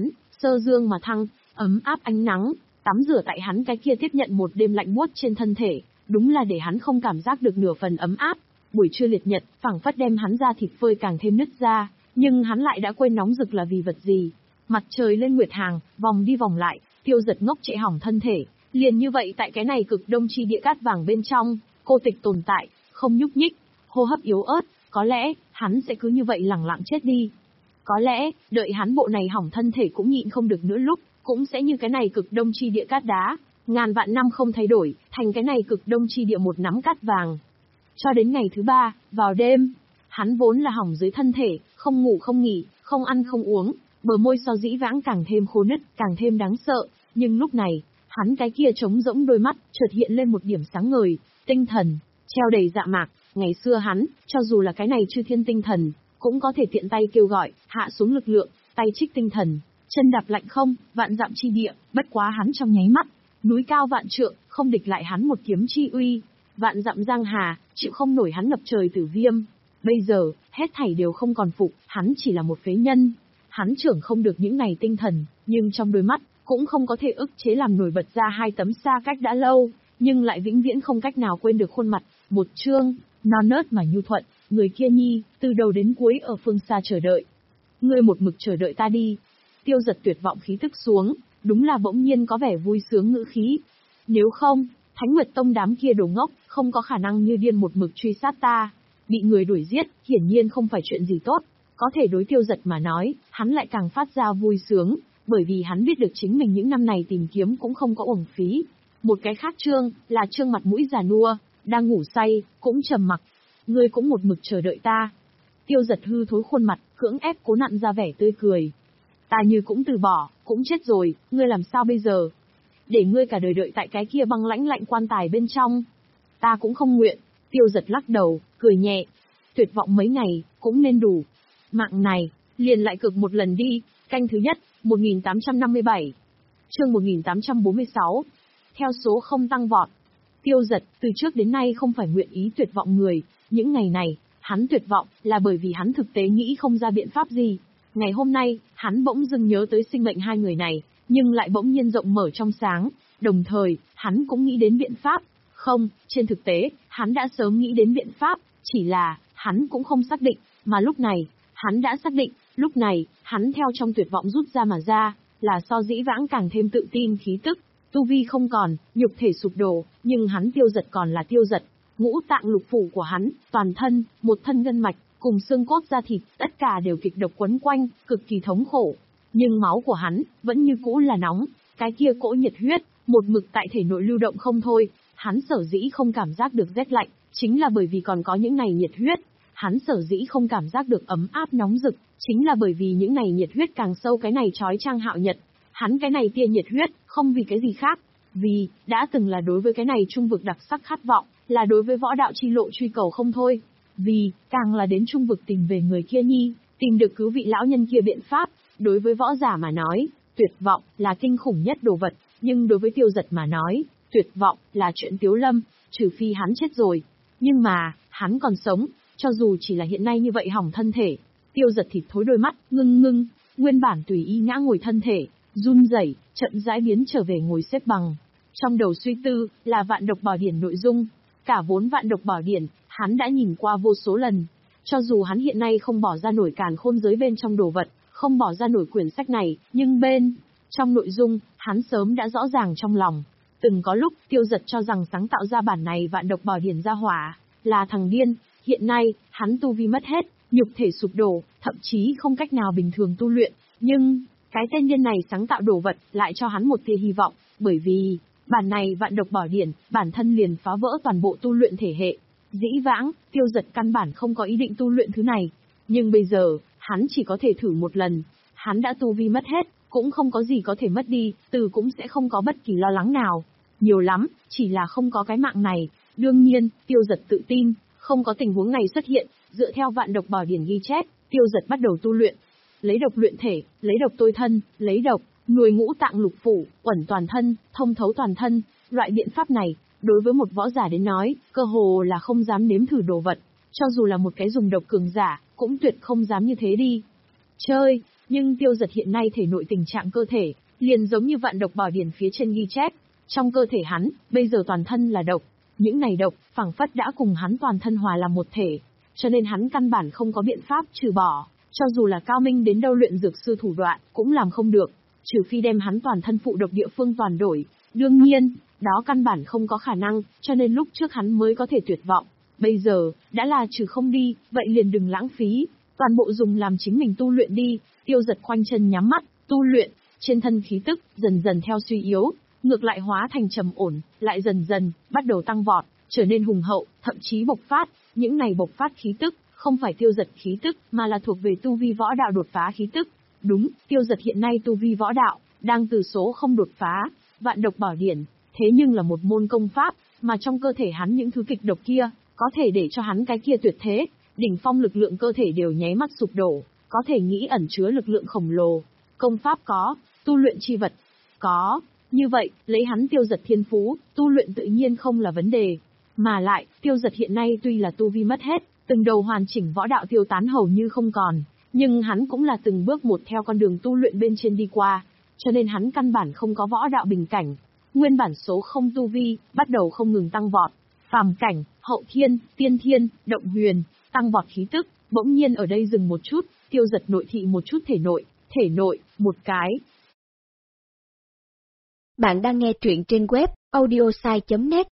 Sơ dương mà thăng, ấm áp ánh nắng, tắm rửa tại hắn cái kia tiếp nhận một đêm lạnh buốt trên thân thể, đúng là để hắn không cảm giác được nửa phần ấm áp. Buổi trưa liệt nhật, phảng phất đem hắn da thịt phơi càng thêm nứt ra, nhưng hắn lại đã quên nóng rực là vì vật gì. Mặt trời lên nguyệt hàng, vòng đi vòng lại, Tiêu Giật ngốc trệ hỏng thân thể, liền như vậy tại cái này cực đông chi địa cát vàng bên trong, cô tịch tồn tại, không nhúc nhích, hô hấp yếu ớt, có lẽ, hắn sẽ cứ như vậy lẳng lặng chết đi. Có lẽ, đợi hắn bộ này hỏng thân thể cũng nhịn không được nữa lúc, cũng sẽ như cái này cực đông chi địa cát đá, ngàn vạn năm không thay đổi, thành cái này cực đông chi địa một nắm cát vàng. Cho đến ngày thứ ba, vào đêm, hắn vốn là hỏng dưới thân thể, không ngủ không nghỉ, không ăn không uống, bờ môi so dĩ vãng càng thêm khô nứt, càng thêm đáng sợ, nhưng lúc này, hắn cái kia trống rỗng đôi mắt, chợt hiện lên một điểm sáng ngời, tinh thần, treo đầy dạ mạc, ngày xưa hắn, cho dù là cái này chư thiên tinh thần, cũng có thể tiện tay kêu gọi, hạ xuống lực lượng, tay trích tinh thần, chân đạp lạnh không, vạn dặm chi địa, bất quá hắn trong nháy mắt, núi cao vạn trượng, không địch lại hắn một kiếm chi uy, vạn dặm giang hà, chịu không nổi hắn ngập trời tử viêm. Bây giờ, hết thảy đều không còn phục, hắn chỉ là một phế nhân. Hắn trưởng không được những ngày tinh thần, nhưng trong đôi mắt, cũng không có thể ức chế làm nổi bật ra hai tấm xa cách đã lâu, nhưng lại vĩnh viễn không cách nào quên được khuôn mặt, một trương, non nớt mà nhu thuận, người kia nhi, từ đầu đến cuối ở phương xa chờ đợi. Ngươi một mực chờ đợi ta đi. Tiêu Giật tuyệt vọng khí tức xuống, đúng là bỗng nhiên có vẻ vui sướng ngữ khí. Nếu không, Thánh Nguyệt Tông đám kia đồ ngốc, không có khả năng như điên một mực truy sát ta. Bị người đuổi giết, hiển nhiên không phải chuyện gì tốt. Có thể đối Tiêu Giật mà nói, hắn lại càng phát ra vui sướng, bởi vì hắn biết được chính mình những năm này tìm kiếm cũng không có uổng phí. Một cái khác trương, là trương mặt mũi già nua, đang ngủ say, cũng trầm mặc. Ngươi cũng một mực chờ đợi ta. Tiêu Giật hư thối khuôn mặt, cưỡng ép cố nặn ra vẻ tươi cười. Ta như cũng từ bỏ, cũng chết rồi, ngươi làm sao bây giờ? Để ngươi cả đời đợi tại cái kia băng lãnh lạnh quan tài bên trong. Ta cũng không nguyện. Tiêu Giật lắc đầu, cười nhẹ. Tuyệt vọng mấy ngày, cũng nên đủ. Mạng này, liền lại cực một lần đi. Canh thứ nhất, một nghìn tám trăm năm mươi bảy. Chương một nghìn tám trăm bốn mươi sáu. Theo số không tăng vọt. Tiêu Giật, từ trước đến nay không phải nguyện ý tuyệt vọng người. Những ngày này, hắn tuyệt vọng, là bởi vì hắn thực tế nghĩ không ra biện pháp gì. Ngày hôm nay, hắn bỗng dưng nhớ tới sinh mệnh hai người này, nhưng lại bỗng nhiên rộng mở trong sáng. Đồng thời, hắn cũng nghĩ đến biện pháp. Không, trên thực tế, hắn đã sớm nghĩ đến biện pháp, chỉ là, hắn cũng không xác định, mà lúc này, hắn đã xác định, lúc này, hắn theo trong tuyệt vọng rút ra mà ra, là so dĩ vãng càng thêm tự tin khí tức, tu vi không còn, nhục thể sụp đổ, nhưng hắn Tiêu Giật còn là Tiêu Giật, ngũ tạng lục phủ của hắn, toàn thân, một thân gân mạch, cùng xương cốt da thịt, tất cả đều kịch độc quấn quanh, cực kỳ thống khổ, nhưng máu của hắn, vẫn như cũ là nóng, cái kia cỗ nhiệt huyết, một mực tại thể nội lưu động không thôi. Hắn sở dĩ không cảm giác được rét lạnh, chính là bởi vì còn có những này nhiệt huyết. Hắn sở dĩ không cảm giác được ấm áp nóng rực, chính là bởi vì những này nhiệt huyết càng sâu cái này chói chang hạo nhật. Hắn cái này tia nhiệt huyết, không vì cái gì khác, vì, đã từng là đối với cái này trung vực đặc sắc khát vọng, là đối với võ đạo chi lộ truy cầu không thôi. Vì, càng là đến trung vực tìm về người kia nhi, tìm được cứu vị lão nhân kia biện pháp, đối với võ giả mà nói, tuyệt vọng, là kinh khủng nhất đồ vật, nhưng đối với Tiêu Giật mà nói, tuyệt vọng, là chuyện tiếu lâm, trừ phi hắn chết rồi. Nhưng mà, hắn còn sống, cho dù chỉ là hiện nay như vậy hỏng thân thể. Tiêu Giật thịt thối đôi mắt, ngưng ngưng, nguyên bản tùy ý ngã ngồi thân thể, run rẩy, chậm rãi biến trở về ngồi xếp bằng. Trong đầu suy tư, là vạn độc bảo điển nội dung. Cả vốn vạn độc bảo điển, hắn đã nhìn qua vô số lần. Cho dù hắn hiện nay không bỏ ra nổi càn khôn giới bên trong đồ vật, không bỏ ra nổi quyển sách này, nhưng bên trong nội dung, hắn sớm đã rõ ràng trong lòng. Từng có lúc, Tiêu Giật cho rằng sáng tạo ra bản này vạn độc bảo điển ra hỏa, là thằng điên. Hiện nay, hắn tu vi mất hết, nhục thể sụp đổ, thậm chí không cách nào bình thường tu luyện. Nhưng, cái tên điên này sáng tạo đồ vật, lại cho hắn một tia hy vọng, bởi vì, bản này vạn độc bảo điển, bản thân liền phá vỡ toàn bộ tu luyện thể hệ. Dĩ vãng, Tiêu Giật căn bản không có ý định tu luyện thứ này. Nhưng bây giờ, hắn chỉ có thể thử một lần. Hắn đã tu vi mất hết, cũng không có gì có thể mất đi, từ cũng sẽ không có bất kỳ lo lắng nào. Nhiều lắm, chỉ là không có cái mạng này. Đương nhiên, Tiêu Giật tự tin, không có tình huống này xuất hiện, dựa theo vạn độc bảo điển ghi chép, Tiêu Giật bắt đầu tu luyện. Lấy độc luyện thể, lấy độc tôi thân, lấy độc, nuôi ngũ tạng lục phủ, quẩn toàn thân, thông thấu toàn thân. Loại biện pháp này, đối với một võ giả đến nói, cơ hồ là không dám nếm thử đồ vật. Cho dù là một cái dùng độc cường giả, cũng tuyệt không dám như thế đi. Chơi, Nhưng Tiêu Dật hiện nay thể nội tình trạng cơ thể, liền giống như vạn độc bảo điển phía trên ghi chép. Trong cơ thể hắn, bây giờ toàn thân là độc. Những này độc, phảng phất đã cùng hắn toàn thân hòa làm một thể. Cho nên hắn căn bản không có biện pháp trừ bỏ. Cho dù là cao minh đến đâu luyện dược sư thủ đoạn, cũng làm không được. Trừ phi đem hắn toàn thân phụ độc địa phương toàn đổi. Đương nhiên, đó căn bản không có khả năng, cho nên lúc trước hắn mới có thể tuyệt vọng. Bây giờ, đã là trừ không đi, vậy liền đừng lãng phí. Toàn bộ dùng làm chính mình tu luyện đi. Tiêu Dật khoanh chân nhắm mắt, tu luyện. Trên thân khí tức, dần dần theo suy yếu, ngược lại hóa thành trầm ổn, lại dần dần, bắt đầu tăng vọt, trở nên hùng hậu, thậm chí bộc phát. Những này bộc phát khí tức, không phải Tiêu Dật khí tức, mà là thuộc về tu vi võ đạo đột phá khí tức. Đúng, Tiêu Dật hiện nay tu vi võ đạo, đang từ số không đột phá, vạn độc bảo điển, thế nhưng là một môn công pháp, mà trong cơ thể hắn những thứ kịch độc kia, có thể để cho hắn cái kia tuyệt thế, đỉnh phong lực lượng cơ thể đều nháy mắt sụp đổ, có thể nghĩ ẩn chứa lực lượng khổng lồ. Công pháp có, tu luyện chi vật có, như vậy, lấy hắn Tiêu Dật thiên phú, tu luyện tự nhiên không là vấn đề. Mà lại, Tiêu Dật hiện nay tuy là tu vi mất hết, từng đầu hoàn chỉnh võ đạo tiêu tán hầu như không còn, nhưng hắn cũng là từng bước một theo con đường tu luyện bên trên đi qua, cho nên hắn căn bản không có võ đạo bình cảnh. Nguyên bản số không tu vi, bắt đầu không ngừng tăng vọt, phàm cảnh, hậu thiên, tiên thiên, động huyền, tăng vọt khí tức, bỗng nhiên ở đây dừng một chút, Tiêu Dật nội thị một chút thể nội, thể nội, một cái. Bạn đang nghe truyện trên web audiosai chấm net.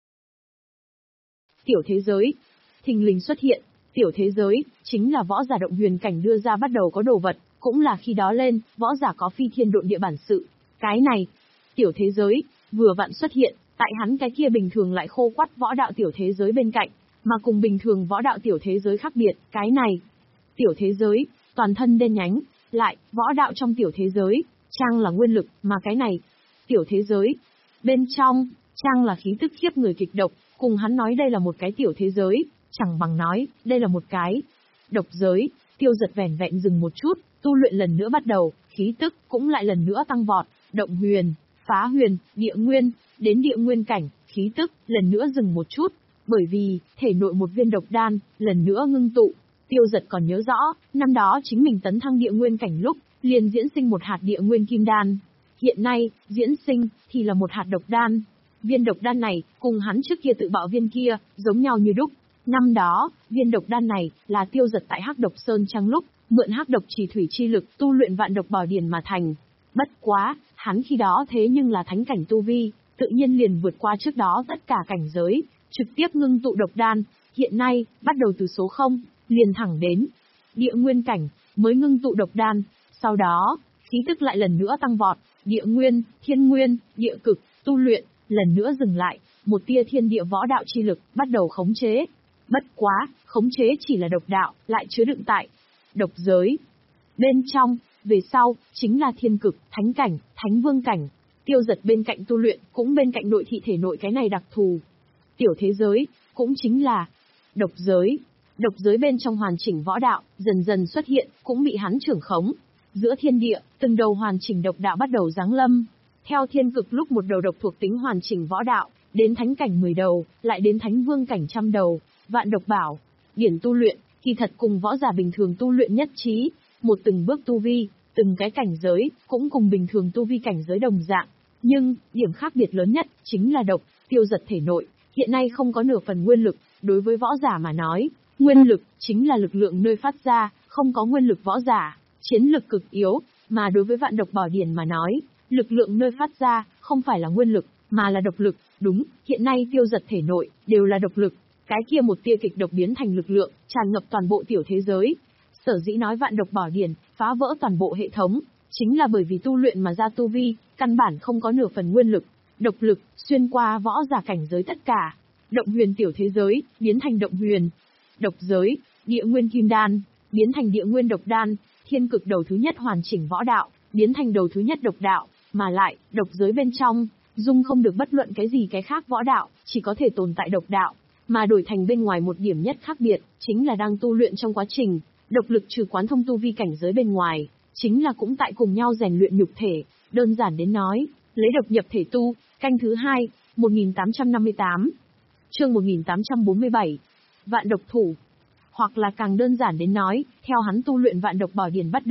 Tiểu thế giới, thình lình xuất hiện, tiểu thế giới, chính là võ giả động huyền cảnh đưa ra bắt đầu có đồ vật, cũng là khi đó lên, võ giả có phi thiên độn địa bản sự. Cái này, tiểu thế giới, vừa vặn xuất hiện, tại hắn cái kia bình thường lại khô quắt võ đạo tiểu thế giới bên cạnh, mà cùng bình thường võ đạo tiểu thế giới khác biệt, cái này. Tiểu thế giới, toàn thân đen nhánh, lại, võ đạo trong tiểu thế giới, trang là nguyên lực, mà cái này, tiểu thế giới, bên trong, trang là khí tức khiếp người kịch độc, cùng hắn nói đây là một cái tiểu thế giới, chẳng bằng nói, đây là một cái độc giới. Tiêu Dật vẻn vẹn dừng một chút, tu luyện lần nữa bắt đầu, khí tức cũng lại lần nữa tăng vọt, động huyền, phá huyền, địa nguyên, đến địa nguyên cảnh, khí tức lần nữa dừng một chút, bởi vì thể nội một viên độc đan lần nữa ngưng tụ. Tiêu Dật còn nhớ rõ, năm đó chính mình tấn thăng địa nguyên cảnh lúc, liền diễn sinh một hạt địa nguyên kim đan. Hiện nay, diễn sinh thì là một hạt độc đan. Viên độc đan này, cùng hắn trước kia tự bạo viên kia, giống nhau như đúc. Năm đó, viên độc đan này, là Tiêu Dật tại Hắc Độc Sơn Trang lúc, mượn Hắc Độc Chỉ Thủy chi lực, tu luyện vạn độc bảo điển mà thành. Bất quá, hắn khi đó thế nhưng là thánh cảnh tu vi, tự nhiên liền vượt qua trước đó tất cả cảnh giới, trực tiếp ngưng tụ độc đan. Hiện nay, bắt đầu từ số không, liền thẳng đến địa nguyên cảnh, mới ngưng tụ độc đan. Sau đó, khí tức lại lần nữa tăng vọt, địa nguyên, thiên nguyên, địa cực, tu luyện, lần nữa dừng lại, một tia thiên địa võ đạo chi lực, bắt đầu khống chế. Bất quá, khống chế chỉ là độc đạo, lại chứa đựng tại độc giới. Bên trong, về sau, chính là thiên cực, thánh cảnh, thánh vương cảnh. Tiêu Dật bên cạnh tu luyện, cũng bên cạnh nội thị thể nội cái này đặc thù. Tiểu thế giới, cũng chính là độc giới. Độc giới bên trong hoàn chỉnh võ đạo, dần dần xuất hiện, cũng bị hắn trưởng khống. Giữa thiên địa, từng đầu hoàn chỉnh độc đạo bắt đầu giáng lâm. Theo thiên cực lúc một đầu độc thuộc tính hoàn chỉnh võ đạo, đến thánh cảnh mười đầu, lại đến thánh vương cảnh trăm đầu, vạn độc bảo, điển tu luyện, kỳ thật cùng võ giả bình thường tu luyện nhất trí, một từng bước tu vi, từng cái cảnh giới, cũng cùng bình thường tu vi cảnh giới đồng dạng. Nhưng, điểm khác biệt lớn nhất, chính là độc. Tiêu Dật thể nội, hiện nay không có nửa phần nguyên lực, đối với võ giả mà nói, nguyên lực, chính là lực lượng nơi phát ra, không có nguyên lực võ giả, chiến lực cực yếu, mà đối với vạn độc bảo điển mà nói, lực lượng nơi phát ra, không phải là nguyên lực, mà là độc lực. Đúng, hiện nay Tiêu Dật thể nội, đều là độc lực, cái kia một tia kịch độc biến thành lực lượng, tràn ngập toàn bộ tiểu thế giới. Sở dĩ nói vạn độc bảo điển, phá vỡ toàn bộ hệ thống, chính là bởi vì tu luyện mà ra tu vi, căn bản không có nửa phần nguyên lực, độc lực, xuyên qua võ giả cảnh giới tất cả. Động huyền tiểu thế giới, biến thành động huyền. Độc giới, địa nguyên kim đan, biến thành địa nguyên độc đan. Thiên cực đầu thứ nhất hoàn chỉnh võ đạo, biến thành đầu thứ nhất độc đạo, mà lại, độc giới bên trong, dung không được bất luận cái gì cái khác võ đạo, chỉ có thể tồn tại độc đạo, mà đổi thành bên ngoài một điểm nhất khác biệt, chính là đang tu luyện trong quá trình, độc lực trừ quán thông tu vi cảnh giới bên ngoài, chính là cũng tại cùng nhau rèn luyện nhục thể, đơn giản đến nói, lấy độc nhập thể tu, canh thứ hai, một nghìn tám trăm năm mươi tám, chương một nghìn tám trăm bốn mươi bảy, vạn độc thủ. Hoặc là càng đơn giản đến nói, theo hắn tu luyện vạn độc bảo điển bắt đầu,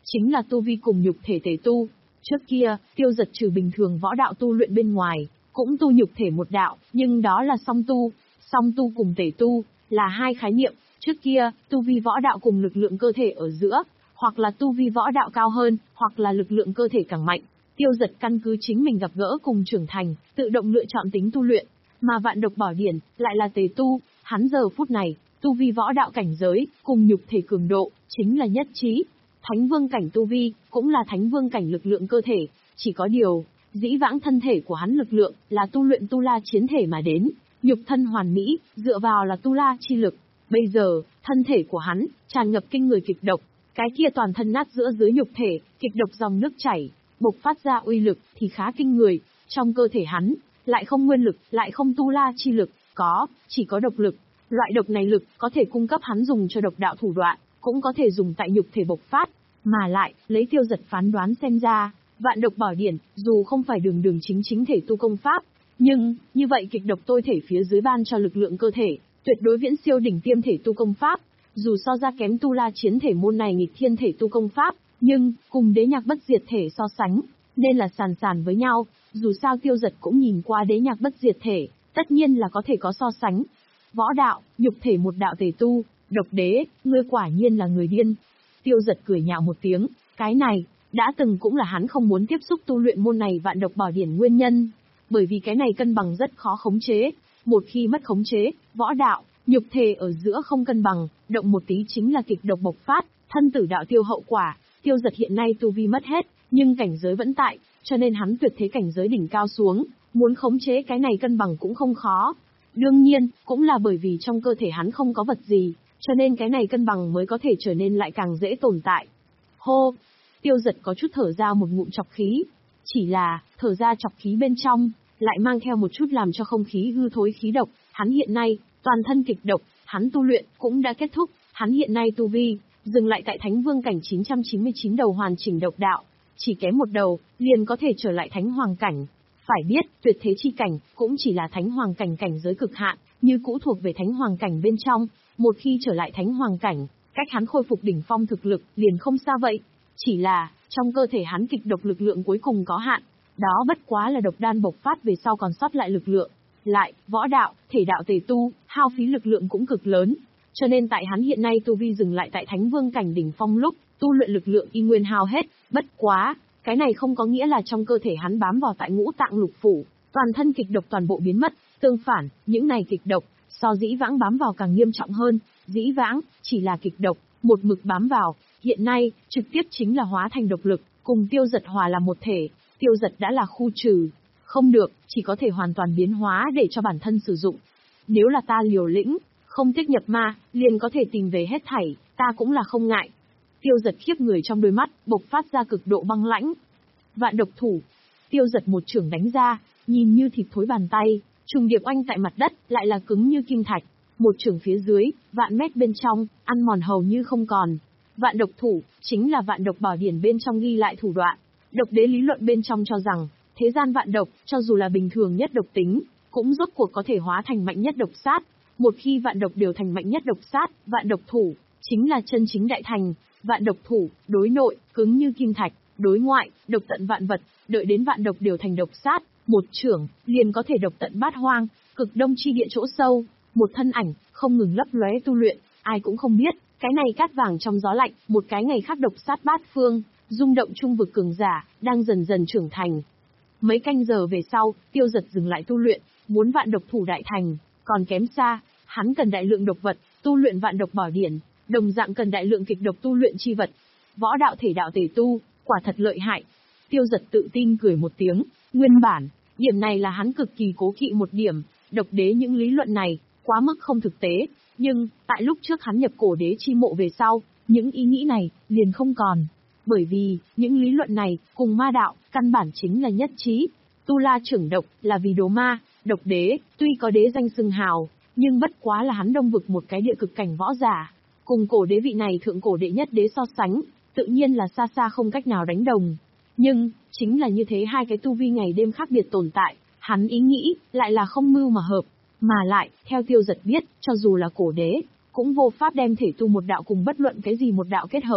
chính là tu vi cùng nhục thể tề tu. Trước kia, Tiêu Dật trừ bình thường võ đạo tu luyện bên ngoài, cũng tu nhục thể một đạo, nhưng đó là song tu. Song tu cùng tề tu là hai khái niệm. Trước kia, tu vi võ đạo cùng lực lượng cơ thể ở giữa, hoặc là tu vi võ đạo cao hơn, hoặc là lực lượng cơ thể càng mạnh. Tiêu Dật căn cứ chính mình gặp gỡ cùng trưởng thành, tự động lựa chọn tính tu luyện, mà Vạn Độc Bảo Điển lại là tề tu, hắn giờ phút này, tu vi võ đạo cảnh giới cùng nhục thể cường độ chính là nhất trí. Thánh vương cảnh tu vi cũng là thánh vương cảnh lực lượng cơ thể, chỉ có điều, dĩ vãng thân thể của hắn lực lượng là tu luyện tu la chiến thể mà đến, nhục thân hoàn mỹ, dựa vào là tu la chi lực. Bây giờ, thân thể của hắn tràn ngập kinh người kịch độc, cái kia toàn thân nát giữa dưới nhục thể, kịch độc dòng nước chảy, bộc phát ra uy lực thì khá kinh người. Trong cơ thể hắn, lại không nguyên lực, lại không tu la chi lực, có, chỉ có độc lực. Loại độc này lực có thể cung cấp hắn dùng cho độc đạo thủ đoạn, cũng có thể dùng tại nhục thể bộc phát, mà lại, lấy Tiêu Dật phán đoán xem ra, Vạn Độc Bảo Điển, dù không phải đường đường chính chính thể tu công pháp, nhưng, như vậy kịch độc tôi thể phía dưới ban cho lực lượng cơ thể, tuyệt đối viễn siêu đỉnh tiêm thể tu công pháp. Dù so ra kém tu la chiến thể môn này nghịch thiên thể tu công pháp, nhưng, cùng đế nhạc bất diệt thể so sánh, nên là sàn sàn với nhau. Dù sao Tiêu Dật cũng nhìn qua đế nhạc bất diệt thể, tất nhiên là có thể có so sánh. Võ đạo, nhục thể một đạo tề tu, độc đế, ngươi quả nhiên là người điên. Tiêu Dật cười nhạo một tiếng, cái này, đã từng cũng là hắn không muốn tiếp xúc tu luyện môn này Vạn Độc Bảo Điển nguyên nhân. Bởi vì cái này cân bằng rất khó khống chế, một khi mất khống chế, võ đạo, nhục thể ở giữa không cân bằng, động một tí chính là kịch độc bộc phát, thân tử đạo tiêu hậu quả. Tiêu Dật hiện nay tu vi mất hết, nhưng cảnh giới vẫn tại, cho nên hắn tuyệt thế cảnh giới đỉnh cao xuống, muốn khống chế cái này cân bằng cũng không khó. Đương nhiên, cũng là bởi vì trong cơ thể hắn không có vật gì, cho nên cái này cân bằng mới có thể trở nên lại càng dễ tồn tại. Hô! Tiêu Dật có chút thở ra một ngụm chọc khí. Chỉ là, thở ra chọc khí bên trong, lại mang theo một chút làm cho không khí hư thối khí độc. Hắn hiện nay, toàn thân kịch độc, hắn tu luyện cũng đã kết thúc. Hắn hiện nay tu vi, dừng lại tại Thánh Vương cảnh chín trăm chín mươi chín đầu hoàn chỉnh độc đạo. Chỉ kém một đầu, liền có thể trở lại Thánh Hoàng cảnh. Phải biết, tuyệt thế chi cảnh, cũng chỉ là Thánh Hoàng cảnh cảnh giới cực hạn, như cũ thuộc về Thánh Hoàng cảnh bên trong. Một khi trở lại Thánh Hoàng cảnh, cách hắn khôi phục đỉnh phong thực lực, liền không xa vậy. Chỉ là, trong cơ thể hắn kịch độc lực lượng cuối cùng có hạn. Đó bất quá là độc đan bộc phát về sau còn sót lại lực lượng. Lại, võ đạo, thể đạo tề tu, hao phí lực lượng cũng cực lớn. Cho nên tại hắn hiện nay tu vi dừng lại tại Thánh Vương cảnh đỉnh phong lúc, tu luyện lực lượng y nguyên hao hết. Bất quá, cái này không có nghĩa là trong cơ thể hắn bám vào tại ngũ tạng lục phủ, toàn thân kịch độc toàn bộ biến mất. Tương phản, những này kịch độc, so dĩ vãng bám vào càng nghiêm trọng hơn. Dĩ vãng, chỉ là kịch độc, một mực bám vào. Hiện nay, trực tiếp chính là hóa thành độc lực, cùng Tiêu Dật hòa là một thể. Tiêu Dật đã là khu trừ. Không được, chỉ có thể hoàn toàn biến hóa để cho bản thân sử dụng. Nếu là ta liều lĩnh, không tiếc nhập ma, liền có thể tìm về hết thảy, ta cũng là không ngại. Tiêu Dật khiếp người trong đôi mắt, bộc phát ra cực độ băng lãnh. Vạn độc thủ. Tiêu Dật một chưởng đánh ra, nhìn như thịt thối bàn tay, trùng điệp oanh tại mặt đất, lại là cứng như kim thạch. Một chưởng phía dưới, vạn mét bên trong, ăn mòn hầu như không còn. Vạn độc thủ, chính là Vạn Độc Bảo Điển bên trong ghi lại thủ đoạn. Độc đế lý luận bên trong cho rằng, thế gian vạn độc, cho dù là bình thường nhất độc tính, cũng rốt cuộc có thể hóa thành mạnh nhất độc sát. Một khi vạn độc đều thành mạnh nhất độc sát, vạn độc thủ, chính là chân chính đại thành. Vạn độc thủ, đối nội, cứng như kim thạch, đối ngoại, độc tận vạn vật, đợi đến vạn độc đều thành độc sát, một chưởng, liền có thể độc tận bát hoang, cực đông chi địa chỗ sâu, một thân ảnh, không ngừng lấp lóe tu luyện, ai cũng không biết, cái này cát vàng trong gió lạnh, một cái ngày khác độc sát bát phương, rung động trung vực cường giả, đang dần dần trưởng thành. Mấy canh giờ về sau, Tiêu Dật dừng lại tu luyện, muốn vạn độc thủ đại thành, còn kém xa, hắn cần đại lượng độc vật, tu luyện Vạn Độc Bảo Điển, đồng dạng cần đại lượng kịch độc tu luyện chi vật. Võ đạo thể đạo tề tu, quả thật lợi hại. Tiêu Dật tự tin cười một tiếng, nguyên bản, điểm này là hắn cực kỳ cố kỵ một điểm, độc đế những lý luận này, quá mức không thực tế, nhưng, tại lúc trước hắn nhập cổ đế chi mộ về sau, những ý nghĩ này, liền không còn. Bởi vì, những lý luận này, cùng ma đạo, căn bản chính là nhất trí. Tu la trưởng độc, là vì đồ ma, độc đế, tuy có đế danh xưng hào, nhưng bất quá là hắn đông vực một cái địa cực cảnh võ giả. Cùng cổ đế vị này thượng cổ đệ nhất đế so sánh, tự nhiên là xa xa không cách nào đánh đồng. Nhưng, chính là như thế hai cái tu vi ngày đêm khác biệt tồn tại, hắn ý nghĩ, lại là không mưu mà hợp. Mà lại, theo Tiêu Dật biết, cho dù là cổ đế, cũng vô pháp đem thể tu một đạo cùng bất luận cái gì một đạo kết hợp.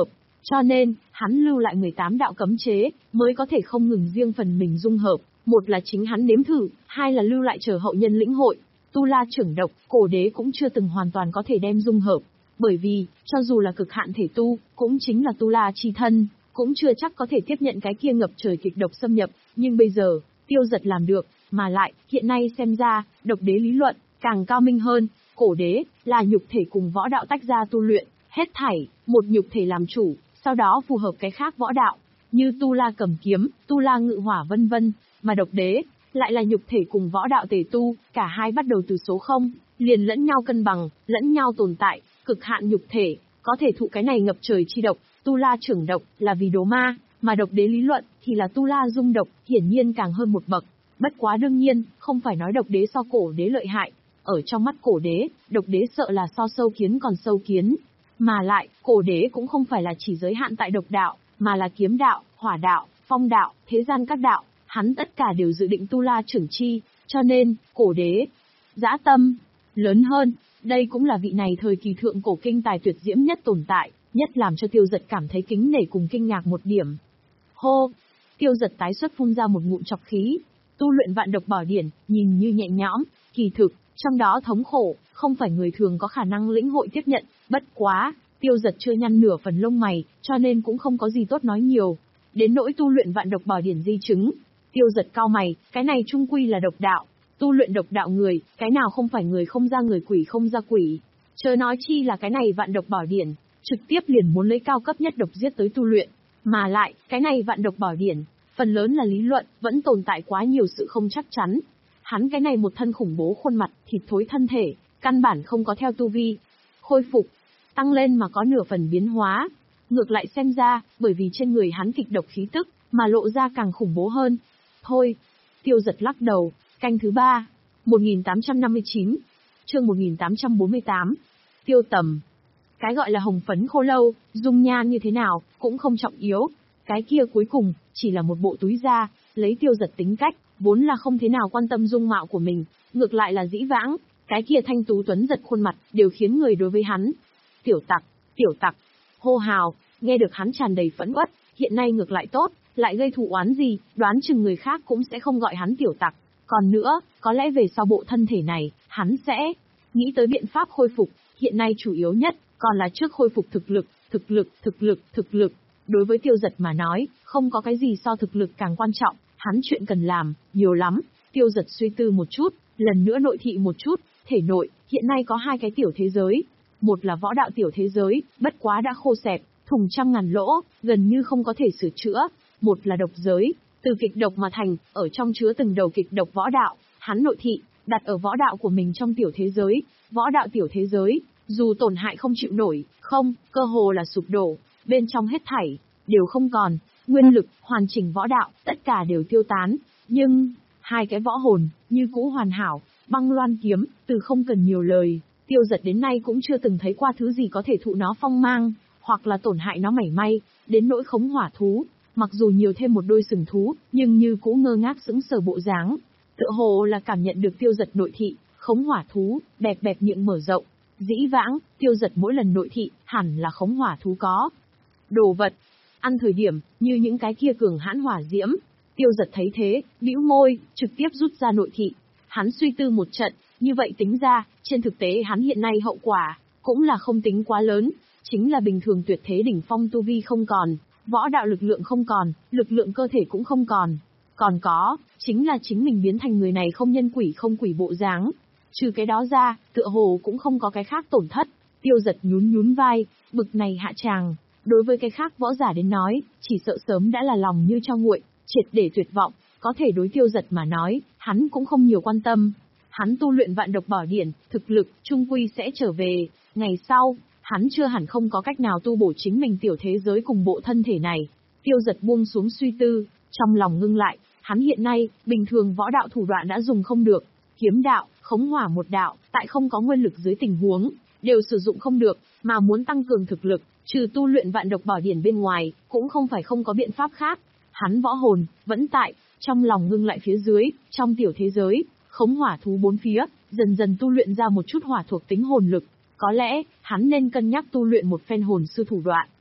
Cho nên, hắn lưu lại mười tám đạo cấm chế, mới có thể không ngừng riêng phần mình dung hợp. Một là chính hắn nếm thử, hai là lưu lại chờ hậu nhân lĩnh hội. Tu La trưởng độc, cổ đế cũng chưa từng hoàn toàn có thể đem dung hợp. Bởi vì, cho dù là cực hạn thể tu, cũng chính là Tu La chi thân, cũng chưa chắc có thể tiếp nhận cái kia ngập trời kịch độc xâm nhập. Nhưng bây giờ, Tiêu Dật làm được, mà lại, hiện nay xem ra, độc đế lý luận, càng cao minh hơn. Cổ đế, là nhục thể cùng võ đạo tách ra tu luyện, hết thảy, một nhục thể làm chủ, sau đó phù hợp cái khác võ đạo, như Tu La cầm kiếm, Tu La ngự hỏa vân vân, mà độc đế, lại là nhục thể cùng võ đạo tề tu, cả hai bắt đầu từ số không, liền lẫn nhau cân bằng, lẫn nhau tồn tại, cực hạn nhục thể, có thể thụ cái này ngập trời chi độc, Tu La trưởng độc, là vì đồ ma, mà độc đế lý luận, thì là Tu La dung độc, hiển nhiên càng hơn một bậc. Bất quá đương nhiên, không phải nói độc đế so cổ đế lợi hại, ở trong mắt cổ đế, độc đế sợ là so sâu kiến còn sâu kiến. Mà lại, cổ đế cũng không phải là chỉ giới hạn tại độc đạo, mà là kiếm đạo, hỏa đạo, phong đạo, thế gian các đạo, hắn tất cả đều dự định Tu La trưởng chi, cho nên, cổ đế, dã tâm, lớn hơn, đây cũng là vị này thời kỳ thượng cổ kinh tài tuyệt diễm nhất tồn tại, nhất làm cho Tiêu Dật cảm thấy kính nể cùng kinh ngạc một điểm. Hô! Tiêu Dật tái xuất phun ra một ngụm trọc khí, tu luyện vạn độc bảo điển, nhìn như nhẹ nhõm, kỳ thực, trong đó thống khổ, không phải người thường có khả năng lĩnh hội tiếp nhận, bất quá, Tiêu Dật chưa nhăn nửa phần lông mày, cho nên cũng không có gì tốt nói nhiều. Đến nỗi tu luyện vạn độc bảo điển di chứng, Tiêu Dật cao mày, cái này trung quy là độc đạo, tu luyện độc đạo người, cái nào không phải người không ra người quỷ không ra quỷ. Chớ nói chi là cái này vạn độc bảo điển, trực tiếp liền muốn lấy cao cấp nhất độc giết tới tu luyện, mà lại, cái này vạn độc bảo điển, phần lớn là lý luận, vẫn tồn tại quá nhiều sự không chắc chắn. Hắn cái này một thân khủng bố khuôn mặt, thịt thối thân thể, căn bản không có theo tu vi khôi phục, tăng lên mà có nửa phần biến hóa. Ngược lại xem ra, bởi vì trên người hắn kịch độc khí tức, mà lộ ra càng khủng bố hơn. Thôi, Tiêu Dật lắc đầu, canh thứ ba, một nghìn tám trăm năm mươi chín, chương một nghìn tám trăm bốn mươi tám, Tiêu Tầm. Cái gọi là hồng phấn khô lâu, dung nhan như thế nào, cũng không trọng yếu. Cái kia cuối cùng, chỉ là một bộ túi da, lấy Tiêu Dật tính cách, vốn là không thế nào quan tâm dung mạo của mình, ngược lại là dĩ vãng, cái kia thanh tú tuấn giật khuôn mặt, đều khiến người đối với hắn. Tiểu tặc, tiểu tặc, hô hào, nghe được hắn tràn đầy phẫn uất, hiện nay ngược lại tốt, lại gây thù oán gì, đoán chừng người khác cũng sẽ không gọi hắn tiểu tặc. Còn nữa, có lẽ về sau bộ thân thể này, hắn sẽ nghĩ tới biện pháp khôi phục, hiện nay chủ yếu nhất, còn là trước khôi phục thực lực, thực lực, thực lực, thực lực. Đối với Tiêu Dật mà nói, không có cái gì so thực lực càng quan trọng, hắn chuyện cần làm, nhiều lắm. Tiêu Dật suy tư một chút, lần nữa nội thị một chút, thể nội, hiện nay có hai cái tiểu thế giới. Một là võ đạo tiểu thế giới, bất quá đã khô xẹp, thùng trăm ngàn lỗ, gần như không có thể sửa chữa. Một là độc giới, từ kịch độc mà thành, ở trong chứa từng đầu kịch độc võ đạo, hắn nội thị, đặt ở võ đạo của mình trong tiểu thế giới, võ đạo tiểu thế giới, dù tổn hại không chịu nổi, không, cơ hồ là sụp đổ, bên trong hết thảy, đều không còn, nguyên lực, hoàn chỉnh võ đạo, tất cả đều tiêu tán, nhưng, hai cái võ hồn, như cũ hoàn hảo, băng loan kiếm, từ không cần nhiều lời, Tiêu Dật đến nay cũng chưa từng thấy qua thứ gì có thể thụ nó phong mang, hoặc là tổn hại nó mảy may, đến nỗi khống hỏa thú, mặc dù nhiều thêm một đôi sừng thú, nhưng như cũ ngơ ngác sững sờ bộ dáng, tựa hồ là cảm nhận được Tiêu Dật nội thị, khống hỏa thú, bẹp bẹp miệng mở rộng, dĩ vãng, Tiêu Dật mỗi lần nội thị, hẳn là khống hỏa thú có đồ vật, ăn thời điểm, như những cái kia cường hãn hỏa diễm. Tiêu Dật thấy thế, bĩu môi, trực tiếp rút ra nội thị. Hắn suy tư một trận, như vậy tính ra, trên thực tế hắn hiện nay hậu quả, cũng là không tính quá lớn, chính là bình thường tuyệt thế đỉnh phong tu vi không còn, võ đạo lực lượng không còn, lực lượng cơ thể cũng không còn. Còn có, chính là chính mình biến thành người này không nhân quỷ không quỷ bộ dáng. Trừ cái đó ra, tựa hồ cũng không có cái khác tổn thất. Tiêu Dật nhún nhún vai, bực này hạ tràng. Đối với cái khác võ giả đến nói, chỉ sợ sớm đã là lòng như cho nguội, triệt để tuyệt vọng, có thể đối Tiêu Dật mà nói, hắn cũng không nhiều quan tâm. Hắn tu luyện vạn độc bảo điển, thực lực, trung quy sẽ trở về, ngày sau, hắn chưa hẳn không có cách nào tu bổ chính mình tiểu thế giới cùng bộ thân thể này. Tiêu Dật buông xuống suy tư, trong lòng ngưng lại, hắn hiện nay, bình thường võ đạo thủ đoạn đã dùng không được, kiếm đạo, khống hỏa một đạo, tại không có nguyên lực dưới tình huống, đều sử dụng không được, mà muốn tăng cường thực lực, trừ tu luyện vạn độc bảo điển bên ngoài, cũng không phải không có biện pháp khác. Hắn võ hồn, vẫn tại, trong lòng ngưng lại phía dưới, trong tiểu thế giới, khống hỏa thú bốn phía, dần dần tu luyện ra một chút hỏa thuộc tính hồn lực. Có lẽ, hắn nên cân nhắc tu luyện một phen hồn sư thủ đoạn.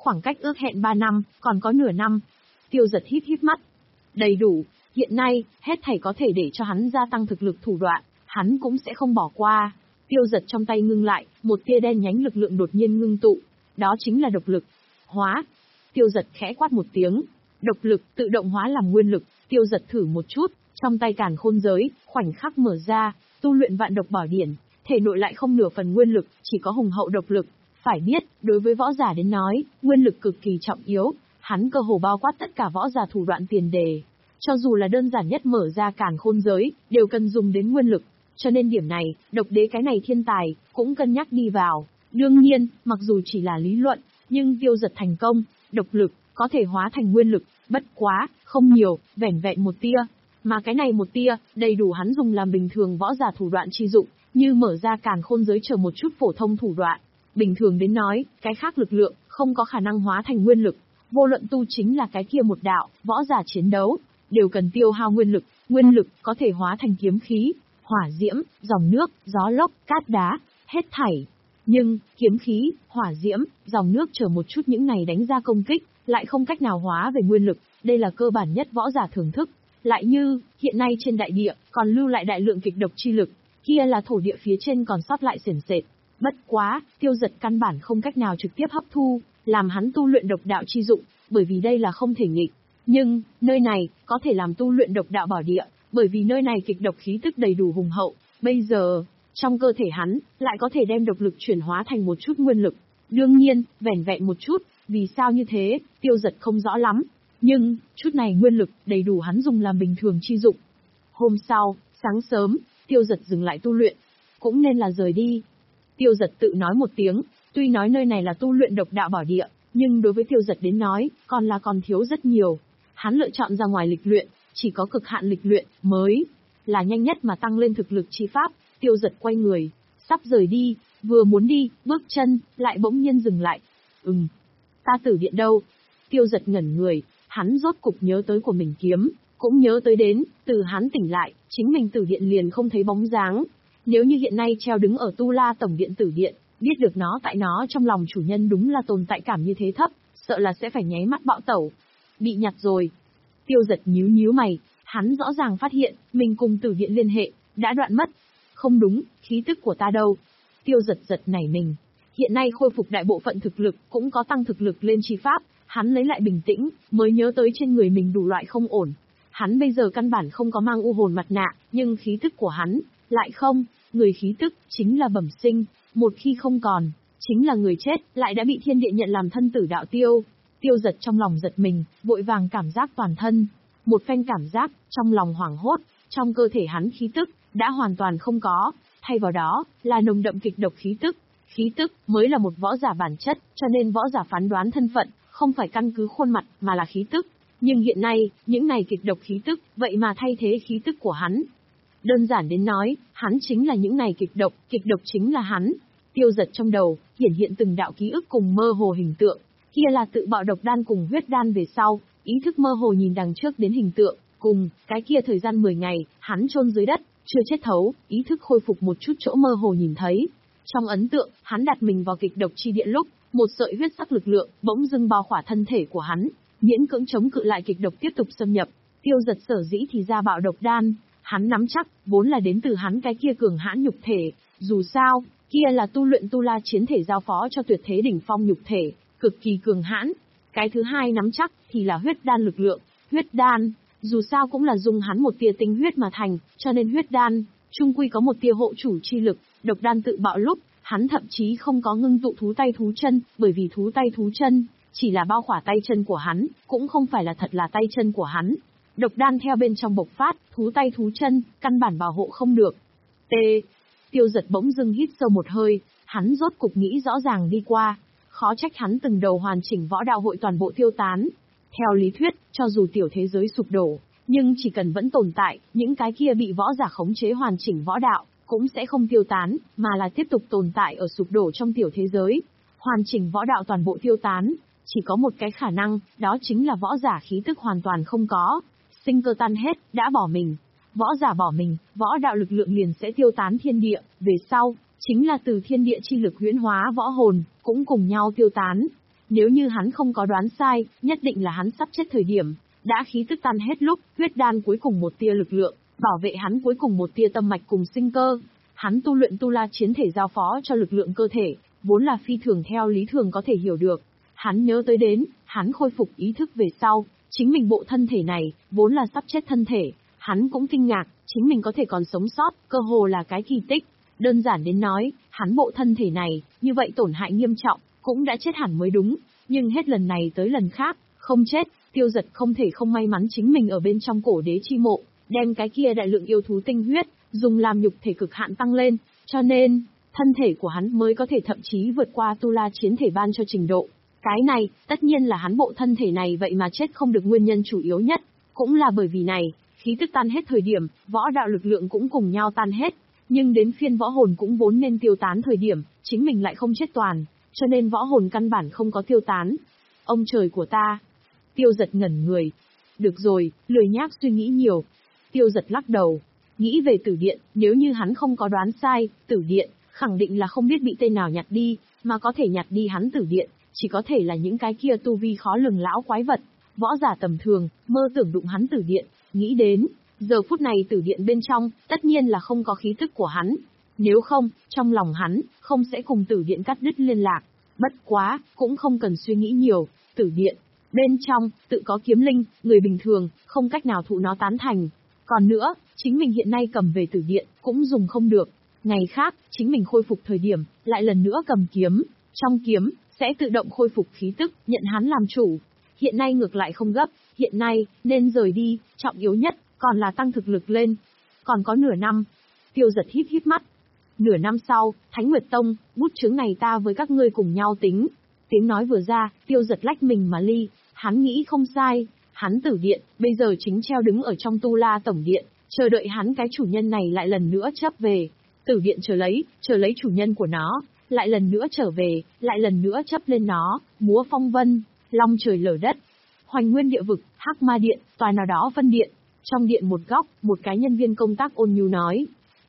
khoảng cách ước hẹn ba năm, còn có nửa năm. Tiêu Dật híp híp mắt. Đầy đủ, hiện nay, hết thảy có thể để cho hắn gia tăng thực lực thủ đoạn, hắn cũng sẽ không bỏ qua. Tiêu Dật trong tay ngưng lại, một tia đen nhánh lực lượng đột nhiên ngưng tụ. Đó chính là độc lực. Hóa. Tiêu Dật khẽ quát một tiếng. Độc lực tự động hóa làm nguyên lực, Tiêu Dật thử một chút, trong tay càn khôn giới, khoảnh khắc mở ra, tu luyện vạn độc bảo điển, thể nội lại không nửa phần nguyên lực, chỉ có hùng hậu độc lực. Phải biết, đối với võ giả đến nói, nguyên lực cực kỳ trọng yếu, hắn cơ hồ bao quát tất cả võ giả thủ đoạn tiền đề. Cho dù là đơn giản nhất mở ra càn khôn giới, đều cần dùng đến nguyên lực. Cho nên điểm này, độc đế cái này thiên tài, cũng cân nhắc đi vào. Đương nhiên, mặc dù chỉ là lý luận, nhưng Tiêu Dật thành công, độc lực, có thể hóa thành nguyên lực, bất quá, không nhiều, vẻn vẹn một tia. Mà cái này một tia, đầy đủ hắn dùng làm bình thường võ giả thủ đoạn chi dụng, như mở ra càn khôn giới chờ một chút phổ thông thủ đoạn. Bình thường đến nói, cái khác lực lượng, không có khả năng hóa thành nguyên lực. Vô luận tu chính là cái kia một đạo, võ giả chiến đấu, đều cần tiêu hao nguyên lực, nguyên lực có thể hóa thành kiếm khí, hỏa diễm, dòng nước, gió lốc, cát đá, hết thảy. Nhưng, kiếm khí, hỏa diễm, dòng nước chờ một chút những này đánh ra công kích, lại không cách nào hóa về nguyên lực, đây là cơ bản nhất võ giả thưởng thức. Lại như, hiện nay trên đại địa, còn lưu lại đại lượng kịch độc chi lực, kia là thổ địa phía trên còn sót lại sền sệt. Bất quá, Tiêu Dật căn bản không cách nào trực tiếp hấp thu, làm hắn tu luyện độc đạo chi dụng, bởi vì đây là không thể nghịch. Nhưng, nơi này, có thể làm tu luyện độc đạo bảo địa, bởi vì nơi này kịch độc khí tức đầy đủ hùng hậu, bây giờ, trong cơ thể hắn, lại có thể đem độc lực chuyển hóa thành một chút nguyên lực. Đương nhiên, vẻn vẹn một chút, vì sao như thế, Tiêu Dật không rõ lắm. Nhưng, chút này nguyên lực, đầy đủ hắn dùng làm bình thường chi dụng. Hôm sau, sáng sớm, Tiêu Dật dừng lại tu luyện. Cũng nên là rời đi. Tiêu Dật tự nói một tiếng, tuy nói nơi này là tu luyện độc đạo bảo địa, nhưng đối với Tiêu Dật đến nói, còn là còn thiếu rất nhiều. Hắn lựa chọn ra ngoài lịch luyện, chỉ có cực hạn lịch luyện, mới là nhanh nhất mà tăng lên thực lực chi pháp. Tiêu Dật quay người, sắp rời đi, vừa muốn đi, bước chân, lại bỗng nhiên dừng lại. Ừm, ta tử điện đâu? Tiêu Dật ngẩn người, hắn rốt cục nhớ tới của mình kiếm, cũng nhớ tới đến, từ hắn tỉnh lại, chính mình tử điện liền không thấy bóng dáng. Nếu như hiện nay treo đứng ở Tu La Tổng Điện tử điện, biết được nó tại nó trong lòng chủ nhân đúng là tồn tại cảm như thế thấp, sợ là sẽ phải nháy mắt bạo tẩu. Bị nhặt rồi. Tiêu Dật nhíu nhíu mày, hắn rõ ràng phát hiện, mình cùng tử điện liên hệ, đã đoạn mất. Không đúng, khí tức của ta đâu? Tiêu Dật giật nảy mình. Hiện nay khôi phục đại bộ phận thực lực, cũng có tăng thực lực lên chi pháp, hắn lấy lại bình tĩnh, mới nhớ tới trên người mình đủ loại không ổn. Hắn bây giờ căn bản không có mang u hồn mặt nạ, nhưng khí tức của hắn, lại không, người khí tức, chính là bẩm sinh, một khi không còn, chính là người chết, lại đã bị thiên địa nhận làm thân tử đạo tiêu. Tiêu Dật trong lòng giật mình, vội vàng cảm giác toàn thân. Một phen cảm giác, trong lòng hoảng hốt, trong cơ thể hắn khí tức, đã hoàn toàn không có, thay vào đó, là nồng đậm kịch độc khí tức. Khí tức, mới là một võ giả bản chất, cho nên võ giả phán đoán thân phận, không phải căn cứ khuôn mặt, mà là khí tức. Nhưng hiện nay, những này kịch độc khí tức, vậy mà thay thế khí tức của hắn. Đơn giản đến nói, hắn chính là những này kịch độc, kịch độc chính là hắn. Tiêu Dật trong đầu, hiển hiện từng đạo ký ức cùng mơ hồ hình tượng. Kia là tự bạo độc đan cùng huyết đan về sau, ý thức mơ hồ nhìn đằng trước đến hình tượng, cùng, cái kia thời gian mười ngày, hắn chôn dưới đất, chưa chết thấu, ý thức khôi phục một chút chỗ mơ hồ nhìn thấy. Trong ấn tượng, hắn đặt mình vào kịch độc chi địa lúc, một sợi huyết sắc lực lượng, bỗng dưng bao khỏa thân thể của hắn, miễn cưỡng chống cự lại kịch độc tiếp tục xâm nhập. Tiêu Dật sở dĩ thì ra bạo độc đan, hắn nắm chắc, vốn là đến từ hắn cái kia cường hãn nhục thể, dù sao, kia là tu luyện tu la chiến thể giao phó cho tuyệt thế đỉnh phong nhục thể, cực kỳ cường hãn. Cái thứ hai nắm chắc, thì là huyết đan lực lượng, huyết đan, dù sao cũng là dùng hắn một tia tinh huyết mà thành, cho nên huyết đan, chung quy có một tia hộ chủ chi lực, độc đan tự bạo lúc, hắn thậm chí không có ngưng tụ thú tay thú chân, bởi vì thú tay thú chân, chỉ là bao khỏa tay chân của hắn, cũng không phải là thật là tay chân của hắn. Độc đan theo bên trong bộc phát, thú tay thú chân, căn bản bảo hộ không được. T. Tiêu Dật bỗng dưng hít sâu một hơi, hắn rốt cục nghĩ rõ ràng đi qua. Khó trách hắn từng đầu hoàn chỉnh võ đạo hội toàn bộ tiêu tán. Theo lý thuyết, cho dù tiểu thế giới sụp đổ, nhưng chỉ cần vẫn tồn tại, những cái kia bị võ giả khống chế hoàn chỉnh võ đạo, cũng sẽ không tiêu tán, mà là tiếp tục tồn tại ở sụp đổ trong tiểu thế giới. Hoàn chỉnh võ đạo toàn bộ tiêu tán, chỉ có một cái khả năng, đó chính là võ giả khí tức hoàn toàn không có. Sinh cơ tan hết, đã bỏ mình. Võ giả bỏ mình, võ đạo lực lượng liền sẽ tiêu tán thiên địa, về sau, chính là từ thiên địa chi lực huyễn hóa võ hồn, cũng cùng nhau tiêu tán. Nếu như hắn không có đoán sai, nhất định là hắn sắp chết thời điểm, đã khí tức tan hết lúc, huyết đan cuối cùng một tia lực lượng, bảo vệ hắn cuối cùng một tia tâm mạch cùng sinh cơ. Hắn tu luyện tu la chiến thể giao phó cho lực lượng cơ thể, vốn là phi thường theo lý thường có thể hiểu được. Hắn nhớ tới đến, hắn khôi phục ý thức về sau, chính mình bộ thân thể này, vốn là sắp chết thân thể, hắn cũng kinh ngạc, chính mình có thể còn sống sót, cơ hồ là cái kỳ tích. Đơn giản đến nói, hắn bộ thân thể này, như vậy tổn hại nghiêm trọng, cũng đã chết hẳn mới đúng, nhưng hết lần này tới lần khác, không chết, Tiêu Giật không thể không may mắn chính mình ở bên trong cổ đế chi mộ, đem cái kia đại lượng yêu thú tinh huyết, dùng làm nhục thể cực hạn tăng lên, cho nên, thân thể của hắn mới có thể thậm chí vượt qua tu la chiến thể ban cho trình độ. Cái này, tất nhiên là hắn bộ thân thể này vậy mà chết không được nguyên nhân chủ yếu nhất, cũng là bởi vì này, khí tức tan hết thời điểm, võ đạo lực lượng cũng cùng nhau tan hết, nhưng đến phiên võ hồn cũng vốn nên tiêu tán thời điểm, chính mình lại không chết toàn, cho nên võ hồn căn bản không có tiêu tán. Ông trời của ta! Tiêu Giật ngẩn người. Được rồi, lười nhác suy nghĩ nhiều. Tiêu Giật lắc đầu, nghĩ về tử điện, nếu như hắn không có đoán sai, tử điện, khẳng định là không biết bị tên nào nhặt đi, mà có thể nhặt đi hắn tử điện, chỉ có thể là những cái kia tu vi khó lường lão quái vật, võ giả tầm thường, mơ tưởng đụng hắn tử điện, nghĩ đến, giờ phút này tử điện bên trong, tất nhiên là không có khí tức của hắn. Nếu không, trong lòng hắn, không sẽ cùng tử điện cắt đứt liên lạc. Bất quá, cũng không cần suy nghĩ nhiều, tử điện, bên trong, tự có kiếm linh, người bình thường, không cách nào thụ nó tán thành. Còn nữa, chính mình hiện nay cầm về tử điện, cũng dùng không được. Ngày khác, chính mình khôi phục thời điểm, lại lần nữa cầm kiếm, trong kiếm, sẽ tự động khôi phục khí tức, nhận hắn làm chủ. Hiện nay ngược lại không gấp, hiện nay, nên rời đi, trọng yếu nhất, còn là tăng thực lực lên. Còn có nửa năm. Tiêu Giật híp híp mắt. Nửa năm sau, Thánh Nguyệt Tông, bút chướng này ta với các ngươi cùng nhau tính. Tiếng nói vừa ra, Tiêu Giật lách mình mà ly, hắn nghĩ không sai, hắn tử điện, bây giờ chính treo đứng ở trong tu la tổng điện, chờ đợi hắn cái chủ nhân này lại lần nữa chấp về. Tử điện chờ lấy, chờ lấy chủ nhân của nó, lại lần nữa trở về, lại lần nữa chấp lên nó, múa phong vân, long trời lở đất. Hoành Nguyên địa vực, Hắc Ma Điện, tòa nào đó phân điện. Trong điện một góc, một cái nhân viên công tác ôn nhu nói.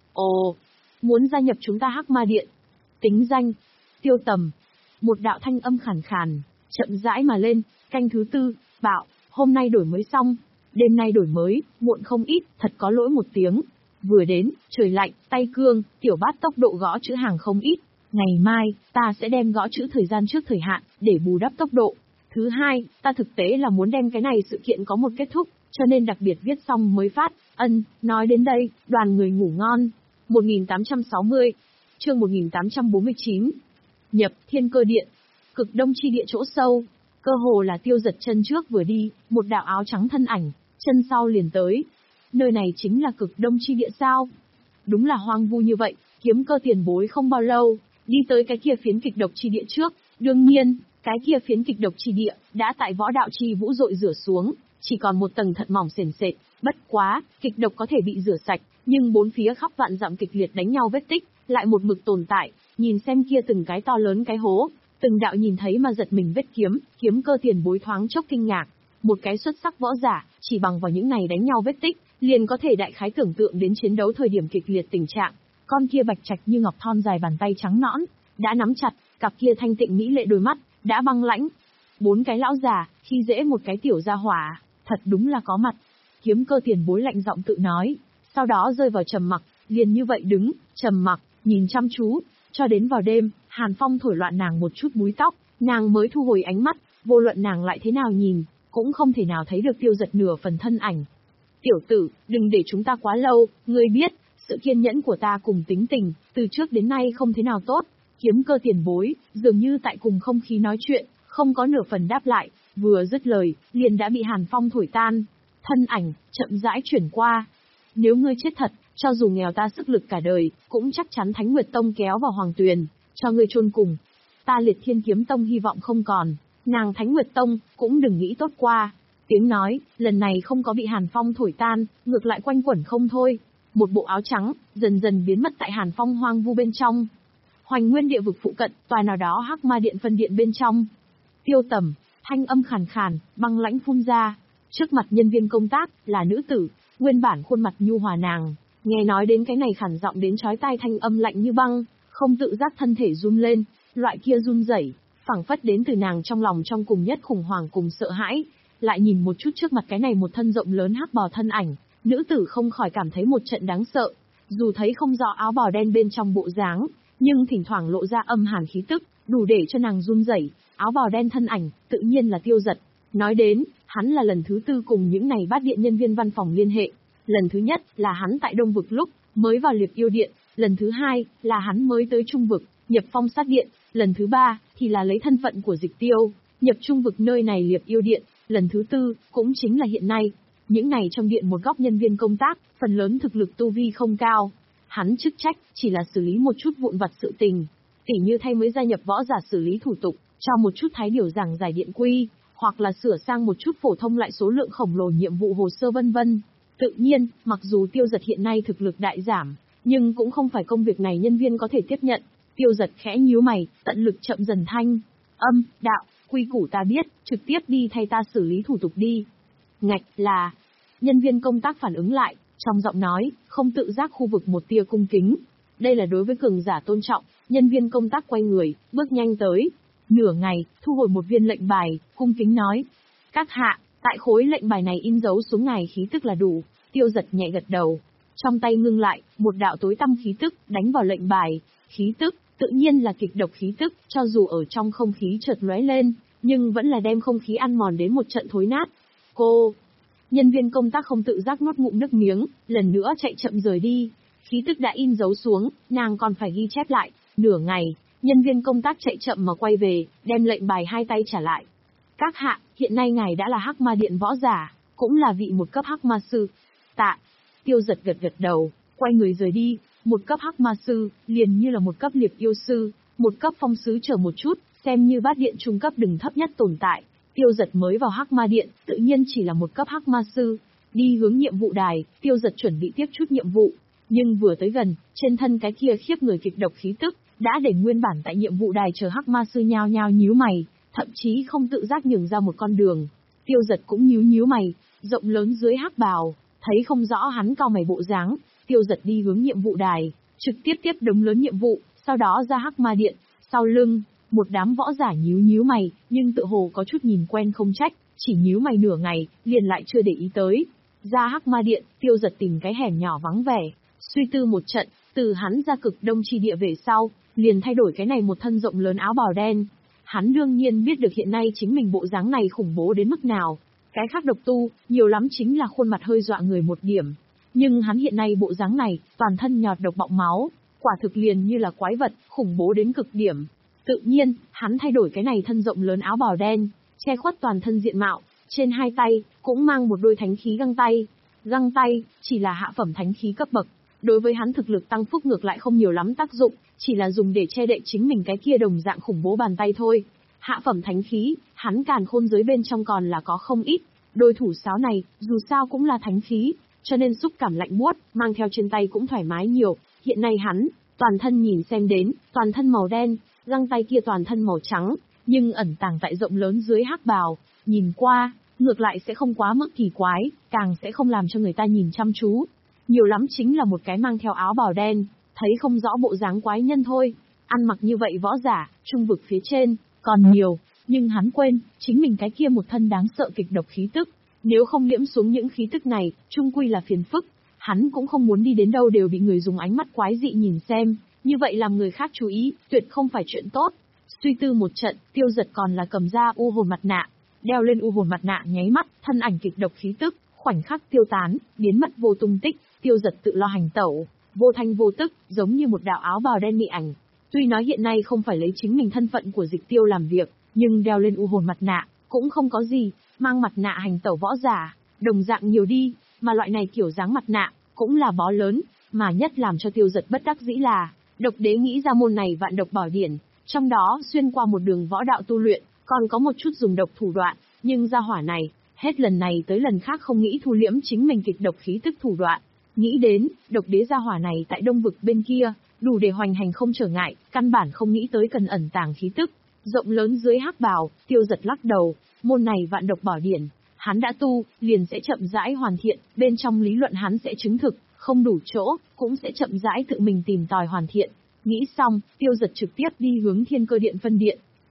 Ồ, muốn gia nhập chúng ta Hắc Ma Điện. Tính danh, Tiêu Tầm. Một đạo thanh âm khàn khàn, chậm rãi mà lên, canh thứ tư, bạo, hôm nay đổi mới xong. Đêm nay đổi mới, muộn không ít, thật có lỗi một tiếng. Vừa đến, trời lạnh, tay cương, tiểu bát tốc độ gõ chữ hàng không ít. Ngày mai, ta sẽ đem gõ chữ thời gian trước thời hạn, để bù đắp tốc độ. Thứ hai, ta thực tế là muốn đem cái này sự kiện có một kết thúc, cho nên đặc biệt viết xong mới phát. Ân, nói đến đây, đoàn người ngủ ngon. một nghìn tám trăm sáu mươi, chương một nghìn tám trăm bốn mươi chín. Nhập Thiên Cơ Điện, cực đông chi địa chỗ sâu. Cơ hồ là Tiêu Giật chân trước vừa đi, một đạo áo trắng thân ảnh, chân sau liền tới. Nơi này chính là cực đông chi địa sao? Đúng là hoang vu như vậy, Kiếm Cơ tiền bối không bao lâu, đi tới cái kia phiến kịch độc chi địa trước. Đương nhiên, cái kia phiến kịch độc chi địa, đã tại võ đạo chi vũ dội rửa xuống, chỉ còn một tầng thật mỏng sền sệt. Bất quá, kịch độc có thể bị rửa sạch, nhưng bốn phía khắp vạn dặm kịch liệt đánh nhau vết tích, lại một mực tồn tại. Nhìn xem kia từng cái to lớn cái hố, từng đạo nhìn thấy mà giật mình vết kiếm, Kiếm Cơ tiền bối thoáng chốc kinh ngạc. Một cái xuất sắc võ giả, chỉ bằng vào những này đánh nhau vết tích, liền có thể đại khái tưởng tượng đến chiến đấu thời điểm kịch liệt tình trạng. Con kia bạch trạch như ngọc thon dài bàn tay trắng nõn, đã nắm chặt, cặp kia thanh tịnh mỹ lệ đôi mắt, đã băng lãnh. Bốn cái lão già, khi dễ một cái tiểu gia hỏa, thật đúng là có mặt. Kiếm Cơ tiền bối lạnh giọng tự nói, sau đó rơi vào trầm mặc, liền như vậy đứng, trầm mặc, nhìn chăm chú, cho đến vào đêm, hàn phong thổi loạn nàng một chút búi tóc, nàng mới thu hồi ánh mắt, vô luận nàng lại thế nào nhìn, cũng không thể nào thấy được Tiêu Giật nửa phần thân ảnh. Tiểu tử, đừng để chúng ta quá lâu, ngươi biết, sự kiên nhẫn của ta cùng tính tình, từ trước đến nay không thế nào tốt. Kiếm Cơ tiền bối, dường như tại cùng không khí nói chuyện, không có nửa phần đáp lại, vừa dứt lời, liền đã bị hàn phong thổi tan. Thân ảnh, chậm rãi chuyển qua. Nếu ngươi chết thật, cho dù nghèo ta sức lực cả đời, cũng chắc chắn Thánh Nguyệt Tông kéo vào hoàng tuyền, cho ngươi chôn cùng. Ta Liệt Thiên Kiếm Tông hy vọng không còn, nàng Thánh Nguyệt Tông, cũng đừng nghĩ tốt qua. Tiếng nói, lần này không có bị hàn phong thổi tan, ngược lại quanh quẩn không thôi. Một bộ áo trắng, dần dần biến mất tại hàn phong hoang vu bên trong. Hoành Nguyên địa vực phụ cận, tòa nào đó Hắc Ma Điện phân điện bên trong. Tiêu Tầm, thanh âm khàn khàn, băng lãnh phun ra. Trước mặt nhân viên công tác, là nữ tử, nguyên bản khuôn mặt nhu hòa nàng. Nghe nói đến cái này khản giọng đến chói tai thanh âm lạnh như băng, không tự giác thân thể run lên, loại kia run rẩy, phảng phất đến từ nàng trong lòng trong cùng nhất khủng hoảng cùng sợ hãi. Lại nhìn một chút trước mặt cái này một thân rộng lớn hắc bào thân ảnh, nữ tử không khỏi cảm thấy một trận đáng sợ. Dù thấy không rõ áo bào đen bên trong bộ dáng, nhưng thỉnh thoảng lộ ra âm hàn khí tức, đủ để cho nàng run rẩy. Áo bào đen thân ảnh, tự nhiên là Tiêu Dật. Nói đến, hắn là lần thứ tư cùng những này bát điện nhân viên văn phòng liên hệ. Lần thứ nhất là hắn tại Đông Vực lúc mới vào Liệp Yêu Điện, lần thứ hai là hắn mới tới Trung Vực, nhập Phong Sát Điện, lần thứ ba thì là lấy thân phận của Dịch Tiêu, nhập Trung Vực nơi này Liệp Yêu Điện, lần thứ tư cũng chính là hiện nay. Những này trong điện một góc nhân viên công tác, phần lớn thực lực tu vi không cao. Hắn chức trách chỉ là xử lý một chút vụn vặt sự tình, tỉ như thay mới gia nhập võ giả xử lý thủ tục, cho một chút thái điều giảng giải điện quy, hoặc là sửa sang một chút phổ thông lại số lượng khổng lồ nhiệm vụ hồ sơ vân vân. Tự nhiên, mặc dù Tiêu Dật hiện nay thực lực đại giảm, nhưng cũng không phải công việc này nhân viên có thể tiếp nhận. Tiêu Dật khẽ nhíu mày, tận lực chậm dần thanh âm, đạo, quy củ ta biết, trực tiếp đi thay ta xử lý thủ tục đi. Ngạch là, nhân viên công tác phản ứng lại, trong giọng nói, không tự giác khu vực một tia cung kính. Đây là đối với cường giả tôn trọng, nhân viên công tác quay người, bước nhanh tới. Nửa ngày, thu hồi một viên lệnh bài, cung kính nói. Các hạ, tại khối lệnh bài này in dấu xuống ngài khí tức là đủ. Tiêu Dật nhẹ gật đầu. Trong tay ngưng lại, một đạo tối tăm khí tức, đánh vào lệnh bài. Khí tức, tự nhiên là kịch độc khí tức, cho dù ở trong không khí chợt lóe lên, nhưng vẫn là đem không khí ăn mòn đến một trận thối nát. Cô... Nhân viên công tác không tự giác nuốt ngụm nước miếng, lần nữa chạy chậm rời đi. Khí tức đã in dấu xuống, nàng còn phải ghi chép lại. Nửa ngày, nhân viên công tác chạy chậm mà quay về, đem lệnh bài hai tay trả lại. Các hạ, hiện nay ngài đã là Hắc Ma Điện võ giả, cũng là vị một cấp Hắc Ma Sư. Tạ. Tiêu Dật gật gật đầu, quay người rời đi. Một cấp Hắc Ma Sư, liền như là một cấp Liệp Yêu Sư, một cấp Phong Sứ trở một chút, xem như bát điện trung cấp đừng thấp nhất tồn tại. Tiêu Dật mới vào Hắc Ma Điện, tự nhiên chỉ là một cấp Hắc Ma Sư. Đi hướng nhiệm vụ đài, Tiêu Dật chuẩn bị tiếp chút nhiệm vụ. Nhưng vừa tới gần, trên thân cái kia khiếp người kịch độc khí tức, đã để nguyên bản tại nhiệm vụ đài chờ Hắc Ma Sư nhao nhao nhíu mày, thậm chí không tự giác nhường ra một con đường. Tiêu Dật cũng nhíu nhíu mày, rộng lớn dưới hắc bào, thấy không rõ hắn cau mày bộ dáng. Tiêu Dật đi hướng nhiệm vụ đài, trực tiếp tiếp đống lớn nhiệm vụ, sau đó ra Hắc Ma Điện. Sau lưng, một đám võ giả nhíu nhíu mày, nhưng tự hồ có chút nhìn quen không trách, chỉ nhíu mày nửa ngày, liền lại chưa để ý tới. Ra Hắc Ma Điện, Tiêu Dật tìm cái hẻm nhỏ vắng vẻ, suy tư một trận, từ hắn ra cực đông chi địa về sau, liền thay đổi cái này một thân rộng lớn áo bào đen. Hắn đương nhiên biết được hiện nay chính mình bộ dáng này khủng bố đến mức nào. Cái khác độc tu, nhiều lắm chính là khuôn mặt hơi dọa người một điểm. Nhưng hắn hiện nay bộ dáng này, toàn thân nhọt độc bọng máu, quả thực liền như là quái vật, khủng bố đến cực điểm. Tự nhiên, hắn thay đổi cái này thân rộng lớn áo bào đen, che khuất toàn thân diện mạo, trên hai tay, cũng mang một đôi thánh khí găng tay. Găng tay, chỉ là hạ phẩm thánh khí cấp bậc. Đối với hắn thực lực tăng phúc ngược lại không nhiều lắm tác dụng, chỉ là dùng để che đậy chính mình cái kia đồng dạng khủng bố bàn tay thôi. Hạ phẩm thánh khí, hắn càn khôn giới bên trong còn là có không ít. Đôi thủ sáo này, dù sao cũng là thánh khí, cho nên xúc cảm lạnh buốt, mang theo trên tay cũng thoải mái nhiều. Hiện nay hắn, toàn thân nhìn xem đến, toàn thân màu đen, găng tay kia toàn thân màu trắng, nhưng ẩn tàng tại rộng lớn dưới hắc bào, nhìn qua, ngược lại sẽ không quá mức kỳ quái, càng sẽ không làm cho người ta nhìn chăm chú. Nhiều lắm chính là một cái mang theo áo bào đen, thấy không rõ bộ dáng quái nhân thôi. Ăn mặc như vậy võ giả, trung vực phía trên, còn nhiều, nhưng hắn quên, chính mình cái kia một thân đáng sợ kịch độc khí tức. Nếu không liễm xuống những khí tức này, chung quy là phiền phức. Hắn cũng không muốn đi đến đâu đều bị người dùng ánh mắt quái dị nhìn xem, như vậy làm người khác chú ý, tuyệt không phải chuyện tốt. Suy tư một trận, Tiêu Dật còn là cầm ra u hồn mặt nạ, đeo lên u hồn mặt nạ nháy mắt, thân ảnh kịch độc khí tức, khoảnh khắc tiêu tán, biến mất vô tung tích. Tiêu Dật tự lo hành tẩu, vô thanh vô tức, giống như một đạo áo bào đen mị ảnh. Tuy nói hiện nay không phải lấy chính mình thân phận của Dịch Tiêu làm việc, nhưng đeo lên u hồn mặt nạ, cũng không có gì, mang mặt nạ hành tẩu võ giả, đồng dạng nhiều đi, mà loại này kiểu dáng mặt nạ, cũng là bó lớn, mà nhất làm cho Tiêu Dật bất đắc dĩ là, độc đế nghĩ ra môn này vạn độc bảo điển, trong đó xuyên qua một đường võ đạo tu luyện, còn có một chút dùng độc thủ đoạn, nhưng gia hỏa này, hết lần này tới lần khác không nghĩ thu liễm chính mình kịch độc khí tức thủ đoạn. Nghĩ đến, độc đế gia hỏa này tại đông vực bên kia, đủ để hoành hành không trở ngại, căn bản không nghĩ tới cần ẩn tàng khí tức. Rộng lớn dưới hắc bào, Tiêu Dật lắc đầu, môn này vạn độc bảo điển, hắn đã tu, liền sẽ chậm rãi hoàn thiện, bên trong lý luận hắn sẽ chứng thực, không đủ chỗ, cũng sẽ chậm rãi tự mình tìm tòi hoàn thiện. Nghĩ xong, Tiêu Dật trực tiếp đi hướng Thiên Cơ Điện phân điện.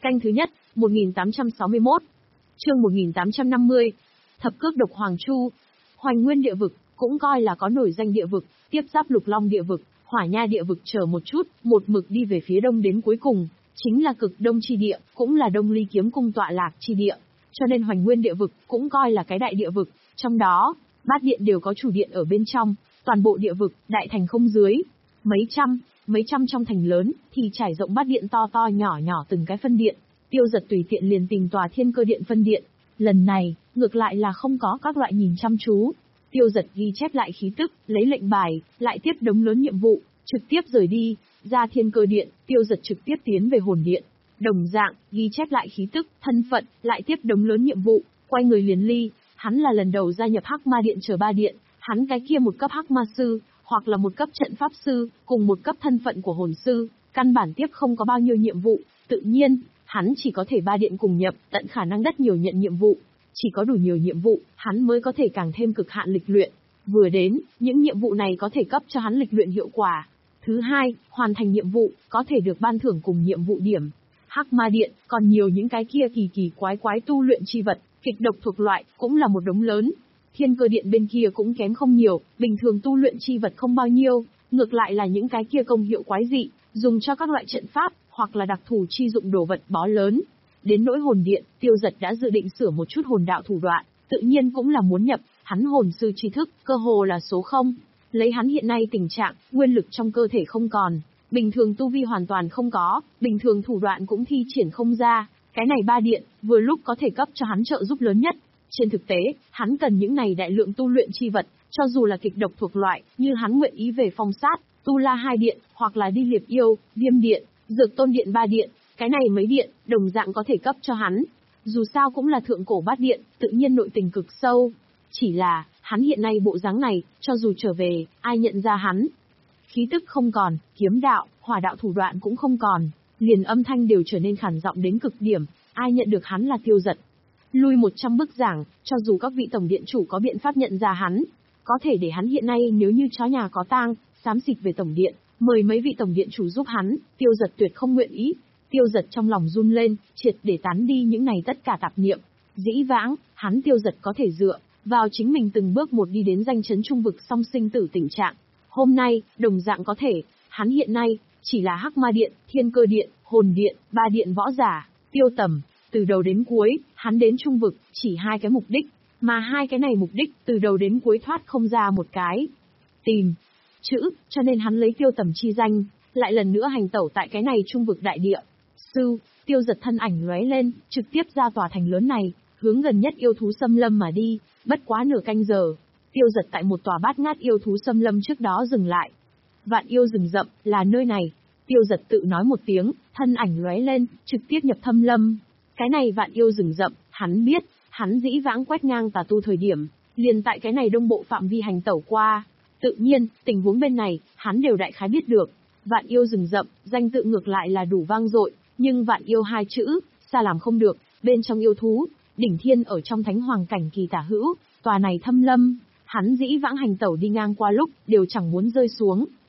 Canh thứ nhất, một nghìn tám trăm sáu mươi mốt. Chương một nghìn tám trăm năm mươi. Thập cước độc Hoàng Chu. Hoành Nguyên địa vực, cũng coi là có nổi danh địa vực, tiếp giáp Lục Long địa vực, Hỏa Nha địa vực chờ một chút, một mực đi về phía đông đến cuối cùng, chính là cực đông chi địa, cũng là Đông Ly Kiếm Cung tọa lạc chi địa. Cho nên Hoành Nguyên địa vực cũng coi là cái đại địa vực, trong đó, bát điện đều có chủ điện ở bên trong, toàn bộ địa vực, đại thành không dưới. Mấy trăm, mấy trăm trong thành lớn, thì trải rộng bát điện to to nhỏ nhỏ từng cái phân điện. Tiêu Giật tùy tiện liền tìm tòa Thiên Cơ điện phân điện. Lần này, ngược lại là không có các loại nhìn chăm chú. Tiêu Giật ghi chép lại khí tức, lấy lệnh bài, lại tiếp đống lớn nhiệm vụ, trực tiếp rời đi, ra Thiên Cơ điện, Tiêu Giật trực tiếp tiến về Hồn điện. Đồng dạng, ghi chép lại khí tức, thân phận, lại tiếp đống lớn nhiệm vụ, quay người liền ly. Hắn là lần đầu gia nhập Hắc Ma điện chờ ba điện, hắn cái kia một cấp Hắc Ma sư, hoặc là một cấp trận pháp sư, cùng một cấp thân phận của hồn sư, căn bản tiếp không có bao nhiêu nhiệm vụ, tự nhiên, hắn chỉ có thể ba điện cùng nhập, tận khả năng đất nhiều nhận nhiệm vụ. Chỉ có đủ nhiều nhiệm vụ, hắn mới có thể càng thêm cực hạn lịch luyện. Vừa đến, những nhiệm vụ này có thể cấp cho hắn lịch luyện hiệu quả. Thứ hai, hoàn thành nhiệm vụ, có thể được ban thưởng cùng nhiệm vụ điểm. Hắc Ma điện, còn nhiều những cái kia kỳ kỳ quái quái tu luyện chi vật, kịch độc thuộc loại, cũng là một đống lớn. Thiên Cơ điện bên kia cũng kém không nhiều, bình thường tu luyện chi vật không bao nhiêu, ngược lại là những cái kia công hiệu quái dị, dùng cho các loại trận pháp, hoặc là đặc thù chi dụng đồ vật bó lớn. Đến nỗi Hồn điện, Tiêu Giật đã dự định sửa một chút hồn đạo thủ đoạn, tự nhiên cũng là muốn nhập, hắn hồn sư tri thức, cơ hồ là số không. Lấy hắn hiện nay tình trạng, nguyên lực trong cơ thể không còn, bình thường tu vi hoàn toàn không có, bình thường thủ đoạn cũng thi triển không ra, cái này ba điện, vừa lúc có thể cấp cho hắn trợ giúp lớn nhất. Trên thực tế, hắn cần những này đại lượng tu luyện chi vật, cho dù là kịch độc thuộc loại, như hắn nguyện ý về Phong Sát, Tu La hai điện, hoặc là đi Liệp Yêu, Viêm điện, Dược Tôn điện ba điện, cái này mấy điện, đồng dạng có thể cấp cho hắn. Dù sao cũng là thượng cổ bát điện, tự nhiên nội tình cực sâu. Chỉ là, hắn hiện nay bộ dáng này, cho dù trở về, ai nhận ra hắn? Khí tức không còn, kiếm đạo, hỏa đạo thủ đoạn cũng không còn, liền âm thanh đều trở nên khản giọng đến cực điểm, ai nhận được hắn là Tiêu Giật. Lui một trăm bước giảng, cho dù các vị tổng điện chủ có biện pháp nhận ra hắn, có thể để hắn hiện nay nếu như chó nhà có tang, xám xịt về tổng điện, mời mấy vị tổng điện chủ giúp hắn, Tiêu Giật tuyệt không nguyện ý. Tiêu Giật trong lòng run lên, triệt để tán đi những này tất cả tạp niệm. Dĩ vãng, hắn Tiêu Giật có thể dựa vào chính mình từng bước một đi đến danh chấn trung vực song sinh tử tình trạng. Hôm nay, đồng dạng có thể, hắn hiện nay chỉ là Hắc Ma điện, Thiên Cơ điện, Hồn điện, ba điện võ giả, Tiêu Tầm. Từ đầu đến cuối, hắn đến trung vực, chỉ hai cái mục đích, mà hai cái này mục đích, từ đầu đến cuối thoát không ra một cái. Tìm chữ, cho nên hắn lấy Tiêu Tầm chi danh, lại lần nữa hành tẩu tại cái này trung vực đại địa. Sư, Tiêu Giật thân ảnh lóe lên, trực tiếp ra tòa thành lớn này, hướng gần nhất yêu thú xâm lâm mà đi, bất quá nửa canh giờ. Tiêu Giật tại một tòa bát ngát yêu thú xâm lâm trước đó dừng lại. Vạn yêu rừng rậm, là nơi này. Tiêu Giật tự nói một tiếng, thân ảnh lóe lên, trực tiếp nhập thâm lâm. Cái này vạn yêu rừng rậm, hắn biết, hắn dĩ vãng quét ngang tà tu thời điểm, liền tại cái này đông bộ phạm vi hành tẩu qua. Tự nhiên, tình huống bên này, hắn đều đại khái biết được. Vạn yêu rừng rậm, danh tự ngược lại là đủ vang dội, nhưng vạn yêu hai chữ, xa làm không được, bên trong yêu thú, đỉnh thiên ở trong thánh hoàng cảnh kỳ tả hữu, tòa này thâm lâm, hắn dĩ vãng hành tẩu đi ngang qua lúc, đều chẳng muốn rơi xuống.